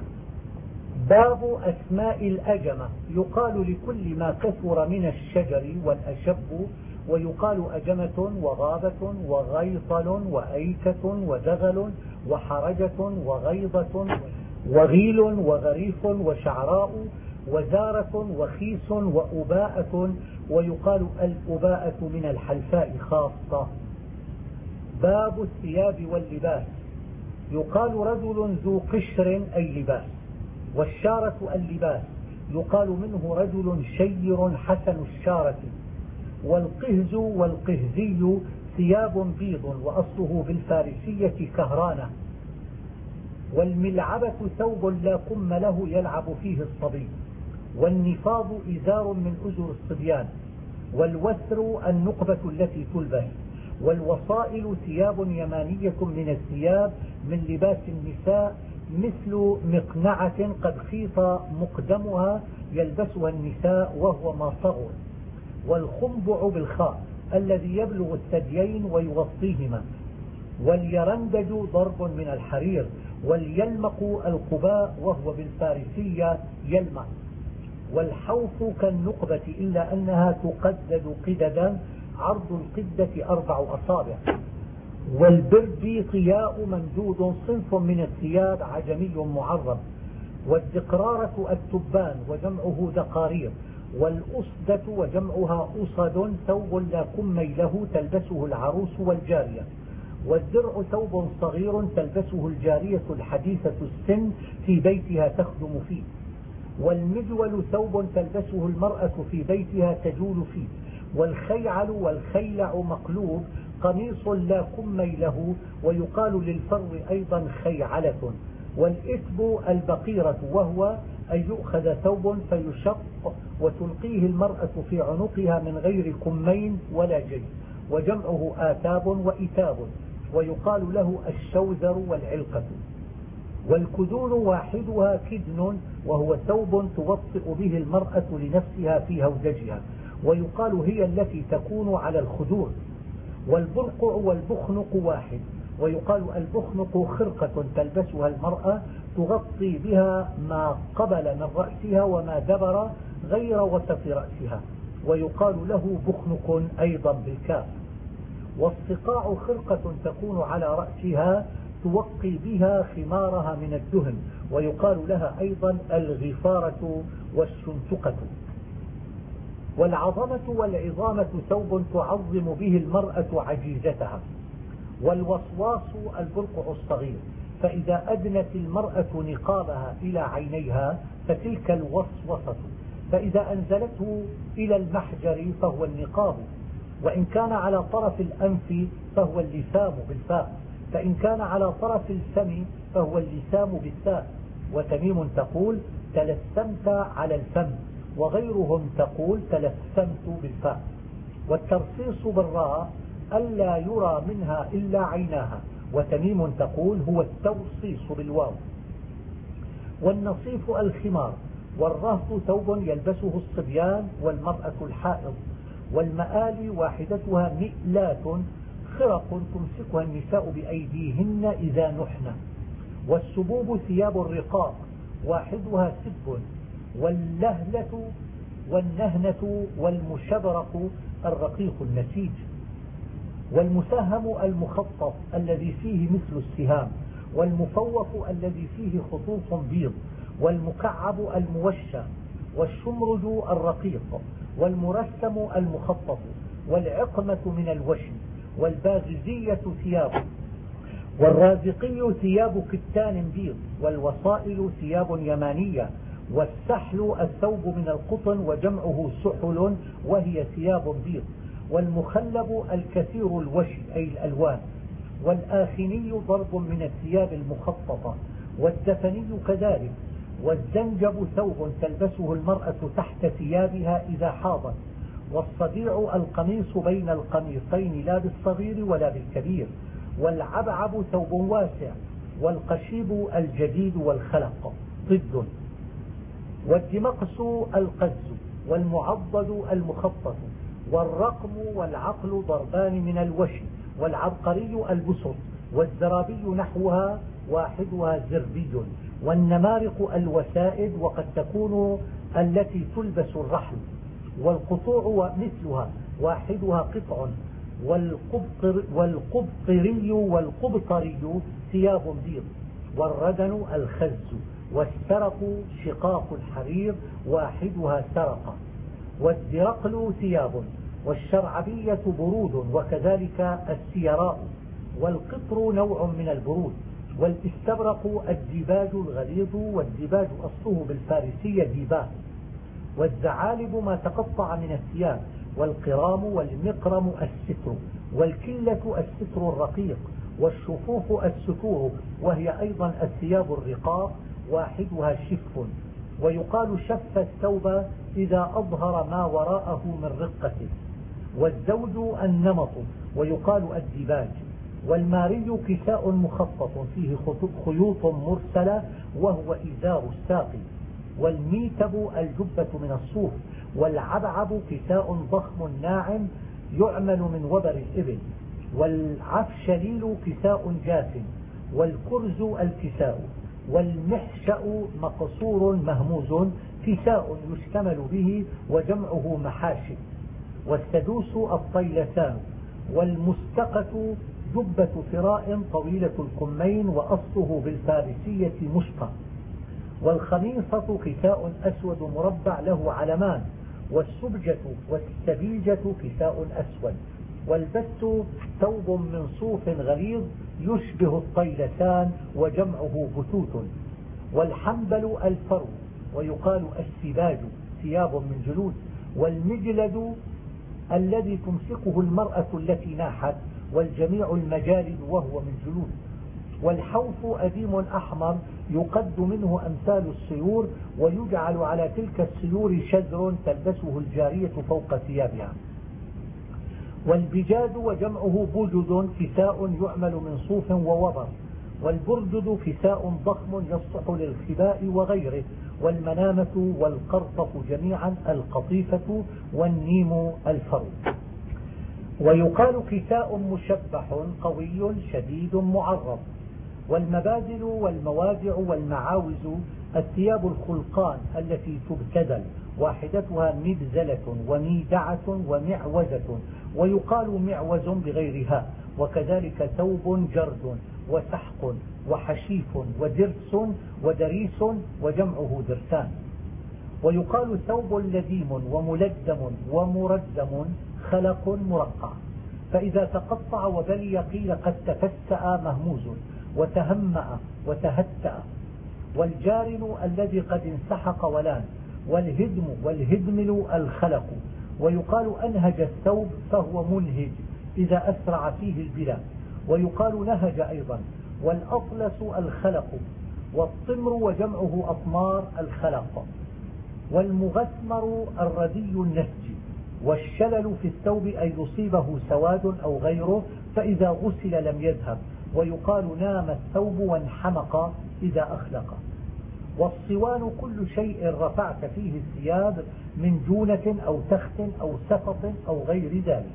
[SPEAKER 2] باب أسماء الأجمة. يقال لكل ما كثر من الشجر والأشب، ويقال أجمة وغابة وغيطل وأيكة ودغل وحرجة وغيضة وغيل وغريف وشعراء وزارة وخيس وأباءة، ويقال الأباءة من الحلفاء خاصة. باب الثياب واللباس. يقال رجل ذو قشر أي لباس، والشارة اللباس، يقال منه رجل شير حسن الشارة. والقهز والقهزي ثياب بيض، وأصله بالفارسية كهرانة. والملعبة ثوب لا قم له يلعب فيه الصبي. والنفاض إزار من أزر الصبيان. والوثر النقبة التي تلبس. والوصائل ثياب يمانية من الثياب من لباس النساء، مثل مقنعة قد خيط مقدمها يلبسها النساء وهو ما صغر. والخنبع بالخاء الذي يبلغ الثديين ويغطيهما. واليرندج ضرب من الحرير. واليلمق القباء وهو بالفارسية يلمع. والحوف كالنقبة إلا أنها تقدد قددا، عرض القدة أربع أصابع. والبرد طياء ممدود صنف من الثياب عجمي معرب. والدقرارة التبان وجمعه دقارير. والأصدة وجمعها أصد ثوب لا كمي له تلبسه العروس والجارية. والدرع ثوب صغير تلبسه الجارية الحديثة السن في بيتها تخدم فيه. والمجول ثوب تلبسه المرأة في بيتها تجول فيه. والخيعل والخيلع مقلوب قميص لا كمي له، ويقال للفر أيضا خيعلة. والإثب البقيرة، وهو أن يؤخذ ثوب فيشق وتلقيه المرأة في عنقها من غير كمين ولا جيب، وجمعه آتاب وإتاب، ويقال له الشوذر والعلقة. والكدون واحدها كدن، وهو ثوب توطئ به المرأة لنفسها في هودجها، ويقال هي التي تكون على الخدور. والبرقع والبخنق واحد، ويقال البخنق خرقة تلبسها المرأة تغطي بها ما قبل من رأسها وما دبر غير وسط رأسها، ويقال له بخنق أيضا بالكاف. والصقاع خرقة تكون على رأسها توقي بها خمارها من الدهن، ويقال لها أيضا الغفارة والشنتقة. والعظمة والعظامة ثوب تعظم به المرأة عجيزتها. والوصواص البرقع الصغير، فإذا أدنت المرأة نقابها إلى عينيها فتلك الوصوصة، فإذا أنزلته إلى المحجر فهو النقاب، وإن كان على طرف الأنف فهو اللسام بالفاء، فإن كان على طرف الفم فهو اللسام بالثاء. وتميم تقول تلثمت على الفم، وغيرهم تقول تلثمت بالفاء. والترصيص بالراء ألا يرى منها إلا عيناها، وتميم تقول هو الترصيص بالواو. والنصيف الخمار. والرهط ثوب يلبسه الصبيان والمرأة الحائض. والمآلي واحدتها مئلات خرق تمسكها النساء بأيديهن إذا نحن. والسبوب ثياب الرقاق، واحدها سب. واللهلة والنهنة والمشبرق الرقيق النسيج. والمسهم المخطط الذي فيه مثل السهام، والمفوق الذي فيه خطوط بيض، والمكعب الموشى، والشمرد الرقيق، والمرسم المخطط، والعقمة من الوشم، والباغزية ثياب، والرازقي ثياب كتان بيض، والوصائل ثياب يمانية، والسحل الثوب من القطن وجمعه سحل وهي ثياب بيض، والمخلب الكثير الوشي أي الألوان، والآخني ضرب من الثياب المخططة، والدفني كذلك، والزنجب ثوب تلبسه المرأة تحت ثيابها إذا حاضت، والصديع القميص بين القميصين لا بالصغير ولا بالكبير، والعبعب ثوب واسع، والقشيب الجديد والخلق ضد، والدمقس القز، والمعضد المخطط، والرقم والعقل ضربان من الوشي، والعبقري البسط، والزرابي نحوها واحدها زربي، والنمارق الوسائد وقد تكون التي تلبس الرحل، والقطوع مثلها واحدها قطع، والقبطر والقبطري والقبطري ثياب بيض، والردن الخز، والسرق شقاق الحرير واحدها سرقة، والدرقل ثياب، والشرعبية برود وكذلك السيراء، والقطر نوع من البرود، والاستبرق الديباج الغليظ، والديباج أصله بالفارسية ديباج، والزعالب ما تقطع من الثياب، والقرام والمقرم الستر، والكلة الستر الرقيق، والشفوف الستور وهي أيضا الثياب الرقاق واحدها شف، ويقال شف الثوب إذا أظهر ما وراءه من رقته، والزوج النمط ويقال الديباج، والماري كساء مخطط فيه خيوط مرسلة وهو إزار الساقي، والميتب الجبة من الصوف، والعبعب كساء ضخم ناعم يعمل من وبر الإبل، والعفشليل كساء جاف، والكرز الكساء، والمحشأ مقصور مهموز كساء يشتمل به وجمعه محاشي، والسدوس الطيلتان، والمستقة جبة فراء طويلة الكمين وأصله بالفارسية مشطة، والخميصة كساء أسود مربع له علمان، والسبجة والسبيجة كساء أسود، والبت ثوب من صوف غليظ يشبه الطيلتان وجمعه بتوت، والحنبل الفرو ويقال السباج ثياب من جلود، والمجلد الذي تمسكه المرأة التي ناحت، والجميع المجالد وهو من جلود، والحوف أديم أحمر يقد منه أمثال السيور، ويجعل على تلك السيور شذر تلبسه الجارية فوق ثيابها، والبجاد وجمعه بجد كساء يعمل من صوف ووبر، والبرجد كساء ضخم يصلح للخباء وغيره، والمنامة والقرطف جميعا القطيفة، والنيم الفرو. ويقال كساء مشبح قوي شديد معرض، والمبادل والموادع والمعاوز الثياب الخلقان التي تبتدل واحدتها مبزلة وميدعة ومعوزة، ويقال معوز بغيرها، وكذلك ثوب جرد وسحق وحشيف ودرس ودريس وجمعه درسان. ويقال ثوب لديم وملدم ومردم خلق مرقع، فإذا تقطع وبلي قيل قد تفسأ مهموز وتهمأ وتهتأ. والجارن الذي قد انسحق ولان، والهدم والهدمل الخلق، ويقال أنهج الثوب فهو منهج إذا أسرع فيه البلا، ويقال نهج أيضا. والأطلس الخلق، والطمر وجمعه أطمار الخلق، والمغثمر الردي النسج. والشلل في الثوب أن يصيبه سواد أو غيره فإذا غسل لم يذهب، ويقال نام الثوب وانحمق إذا أخلق. والصوان كل شيء رفعت فيه الثياب من جونة أو تخت أو سفط أو غير ذلك.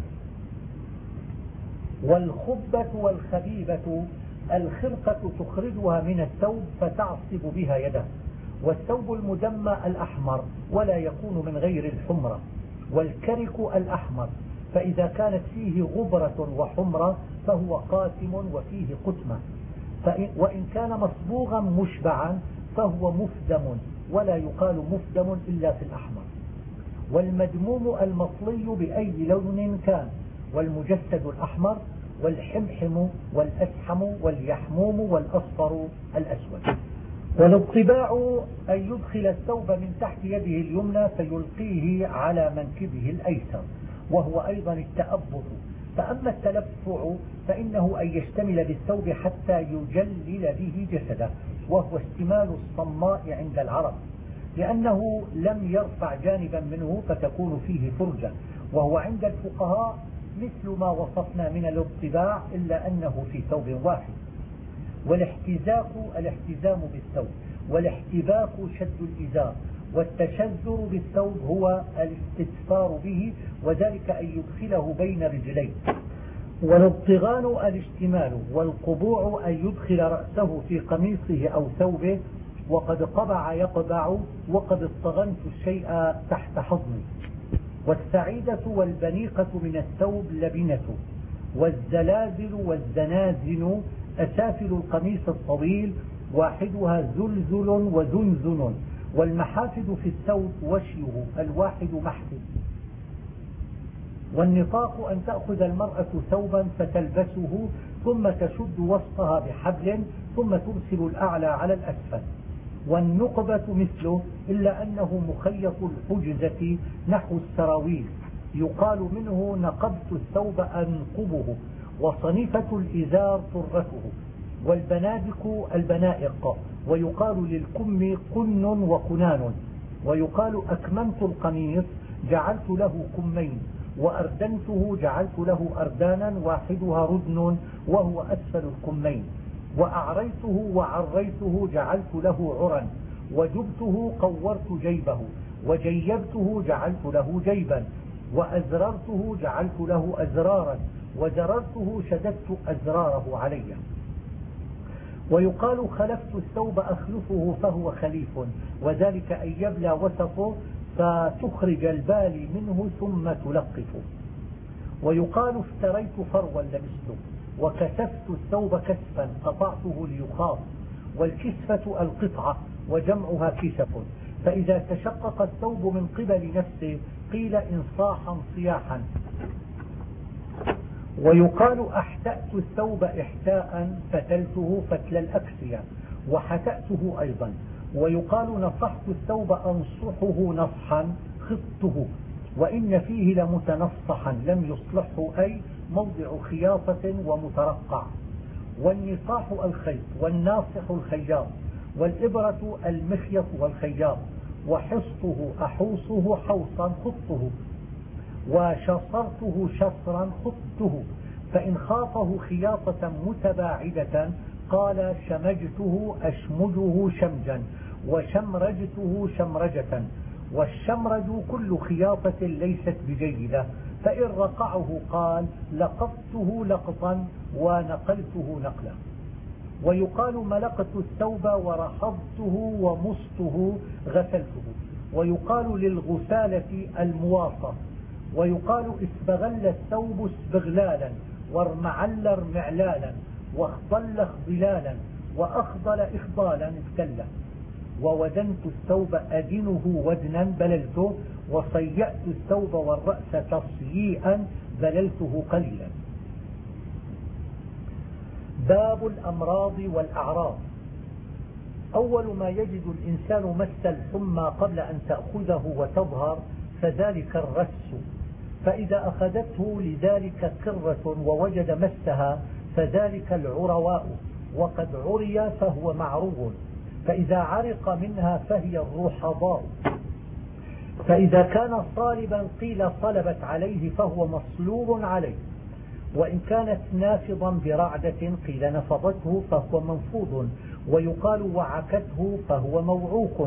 [SPEAKER 2] والخبة والخبيبة الخرقة تخرجها من الثوب فتعصب بها يده. والثوب المدمى الأحمر ولا يكون من غير الحمرة. والكرك الأحمر فإذا كانت فيه غبرة وحمرة فهو قاتم وفيه قتمة. وإن كان مصبوغا مشبعا فهو مفدم، ولا يقال مفدم إلا في الأحمر. والمدموم المطلي بأي لون كان، والمجسد الأحمر، والحمحم والأسحم واليحموم والأصفر الأسود. والاطباع أن يدخل الثوب من تحت يده اليمنى فيلقيه على منكبه الأيسر، وهو أيضا التأبط. فأما التلفع فإنه أن يشتمل بالثوب حتى يجلل به جسده، وهو استمال الصماء عند العرب، لأنه لم يرفع جانبا منه فتكون فيه فرجة، وهو عند الفقهاء مثل ما وصفنا من الاطباع إلا أنه في ثوب واحد. والاحتزاق الاحتزام بالثوب، والاحتباك شد الإزار، والتشذر بالثوب هو الاستدفار به، وذلك أن يدخله بين رجليه. والابطغان الاشتمال، والقبوع أن يدخل رأسه في قميصه أو ثوبه، وقد قبع يقبع، وقد اطغنت الشيء تحت حضني. والسعيدة والبنيقة من الثوب لبنة. والزلازل والزنازن أسافل القميص الطويل، واحدها زلزل وزنزن. والمحافد في الثوب وشيه، الواحد محفد. والنطاق أن تأخذ المرأة ثوبا فتلبسه ثم تشد وسطها بحبل ثم ترسل الأعلى على الأسفل. والنقبة مثله إلا أنه مخيط الحجزة نحو السراويل، يقال منه نقبت الثوب أنقبه. وصنيفة الإزار طرته. والبنادق البنائق، ويقال للكم قن وقنان. ويقال أكممت القميص جعلت له كمين، وأردنته جعلت له أردانا، واحدها ردن وهو أسفل الكمين. وأعريته وعريته جعلت له عرا. وجبته قورت جيبه، وجيبته جعلت له جيبا. وأزررته جعلت له أزرارا، وزررته شددت أزراره علي. ويقال خلفت الثوب أخلفه فهو خليف، وذلك أن يبلى وسطه فتخرج البالي منه ثم تلقفه. ويقال افتريت فروا لبسته. وكسفت الثوب كسفا قطعته ليخاف. والكسفة القطعة وجمعها كسف. فإذا تشقق الثوب من قبل نفسه قيل إنصاحا صياحا. ويقال احتأت الثوب احتاء فتلته فتل الأكسية، وحتأته أيضا. ويقال نصحت الثوب أنصحه نصحا خطه، وإن فيه لمتنصحا لم يصلحه، أي موضع خياطة ومترقع. والنصاح الخيط، والناصح الخياط، والإبرة المخيط والخياط. وحصته أحوصه حوصا خطه، وشصرته شصرا خطه. فإن خاطه خياطة متباعدة قال شمجته أشمجه شمجا، وشمرجته شمرجة. والشمرج كل خياطة ليست بجيدة. فإن رقعه قال لقطته لقطا ونقلته نقلا. ويقال ملقت الثوب ورحضته ومصته غسلته. ويقال للغسالة المواصة. ويقال اسبغل الثوب اسبغلالا، وارمعل ارمعلالا، واخضل اخضلالا، وأخضل إخضالا ابتله. وودنت الثوب أدنه ودنا بللته، وصيأت الثوب والرأس تصييئا بللته قليلا. باب الأمراض والأعراض. أول ما يجد الإنسان مس الحمى قبل أن تأخذه وتظهر فذلك الرس، فإذا أخذته لذلك كرة ووجد مسها فذلك العرواء، وقد عري فهو معروب، فإذا عرق منها فهي الرحضاء. فإذا كان صالبا قيل صلبت عليه فهو مصلوب عليه، وإن كانت نافضا برعدة قيل نفضته فهو منفوض. ويقال وعكته فهو موعوق،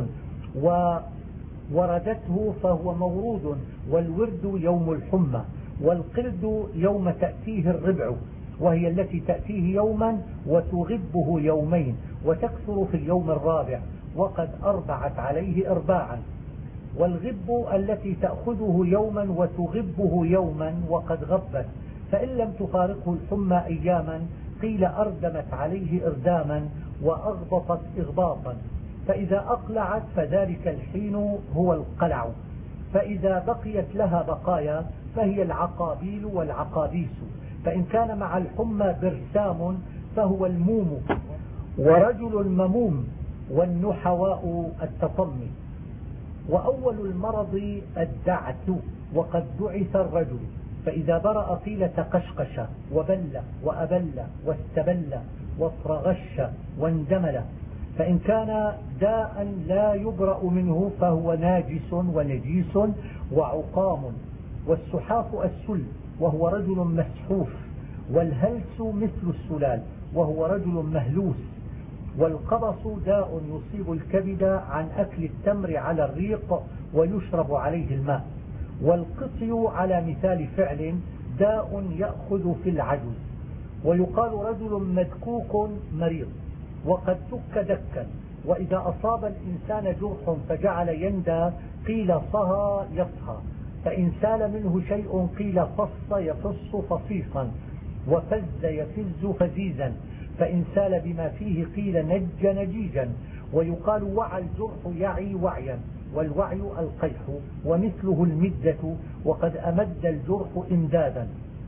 [SPEAKER 2] ووردته فهو مورود. والورد يوم الحمى، والقرد يوم تأتيه الربع، وهي التي تأتيه يوما وتغبه يومين وتكثر في اليوم الرابع، وقد أربعت عليه إرباعا. والغب التي تأخذه يوما وتغبه يوما وقد غبت، فإن لم تفارقه الحمى أياما قيل أردمت عليه إرداما وأغبطت إغباطا، فإذا أقلعت فذلك الحين هو القلع، فإذا بقيت لها بقايا فهي العقابيل والعقابيس، فإن كان مع الحمى برسام فهو الموم، ورجل المموم، والنحواء التطمي. وأول المرض الدعث، وقد دعث الرجل، فإذا برأ قيل تقشقش وبل وأبل واستبل وافرغش واندمل، فإن كان داء لا يبرأ منه فهو ناجس ونجيس وعقام. والسحاف السل وهو رجل مسحوف، والهلس مثل السلال وهو رجل مهلوس. والقبص داء يصيب الكبد عن أكل التمر على الريق ويشرب عليه الماء. والقطي على مثال فعل داء يأخذ في العجز. ويقال رجل مدكوك مريض، وقد دك دكا. وإذا أصاب الإنسان جرح فجعل يندى قيل صهى يصهى، فإن سال منه شيء قيل فص يفص فصيصا، وفز يفز فزيزا، فإن سال بما فيه قيل نج نجيجا. ويقال وعى الجرح يعي وعيا، والوعي القيح، ومثله المدة، وقد أمد الجرح إمدادا.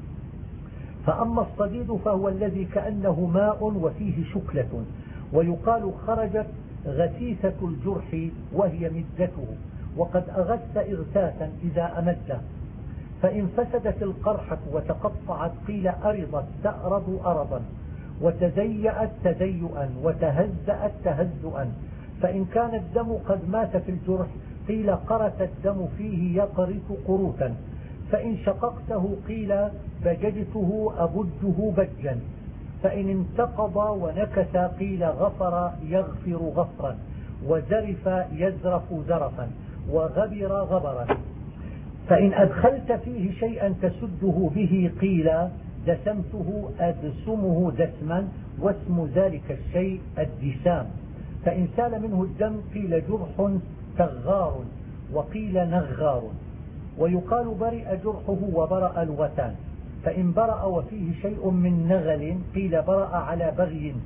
[SPEAKER 2] فأما الصديد فهو الذي كأنه ماء وفيه شكلة. ويقال خرجت غثيثة الجرح وهي مدته، وقد أغث إغثاثا إذا أمده. فإن فسدت القرحة وتقطعت قيل أرضت تأرض أرضا، وتزيأت تزيئا، وتهزأت تهزؤا. فإن كان الدم قد مات في الجرح قيل قرت الدم فيه يقرت قروتا. فإن شققته قيل بججته أبجه بجا. فإن انتقض ونكس قيل غفر يغفر غفرا، وزرف يزرف زرفا، وغبر غبرا. فإن أدخلت فيه شيئا تسده به قيل دسمته أدسمه دسما، واسم ذلك الشيء الدسام. فإن سال منه الدم قيل جرح تغار، وقيل نغار. ويقال برئ جرحه وبرأ الوتان. فإن برأ وفيه شيء من نغل قيل برأ على بغي.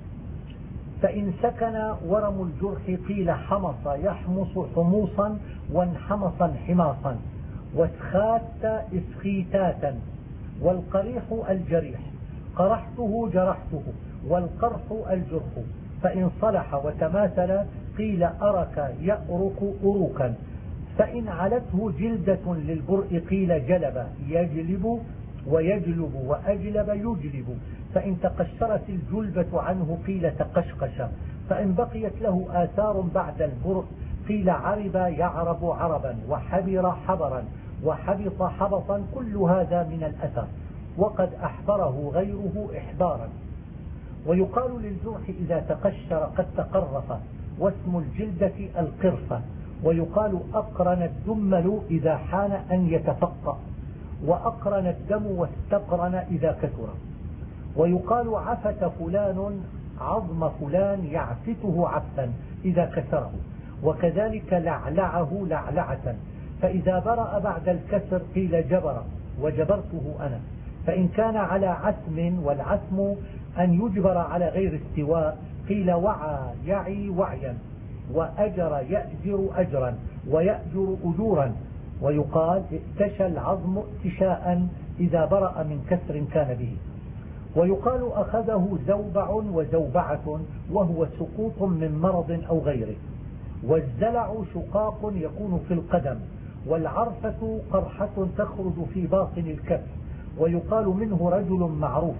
[SPEAKER 2] فإن سكن ورم الجرح قيل حمص يحمص حموصا، وانحمصا حماصا، واسخات اسخيتاتا. والقريح الجريح، قرحته جرحته، والقرح الجرح. فإن صلح وتماثل قيل أرك يأرك أروكا. فإن علته جلدة للبرء قيل جلب يجلب ويجلب وأجلب يجلب. فإن تقشرت الجلبة عنه قيل تقشقش. فإن بقيت له آثار بعد البرء قيل عرب يعرب عربا، وحبر حبرا، وحبط حبطا. كل هذا من الأثر، وقد أحبره غيره إحبارا. ويقال للجرح إذا تقشر قد تقرف، واسم الجلدة القرفة. ويقال أقرن الدمل إذا حان أن يتفقأ، وأقرن الدم واستقرن إذا كثر. ويقال عفت فلان عظم فلان يعفته عفتا إذا كسره، وكذلك لعلعه لعلعة. فإذا برأ بعد الكسر قيل جبر وجبرته أنا. فإن كان على عثم، والعثم أن يجبر على غير استواء، قيل وعى يعي وعيا، وأجر يأجر أجرا، ويأجر أجورا. ويقال ائتشى العظم ائتشاء إذا برأ من كسر كان به. ويقال أخذه زوبع وزوبعة، وهو سقوط من مرض أو غيره. والزلع شقاق يكون في القدم. والعرفة قرحة تخرج في باطن الكف، ويقال منه رجل معروف.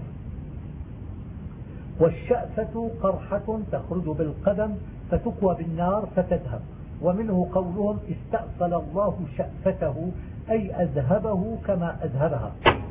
[SPEAKER 2] والشأفة قرحة تخرج بالقدم فتكوى بالنار فتذهب. ومنه قولهم استأصل الله شأفته، أي أذهبه كما أذهبها.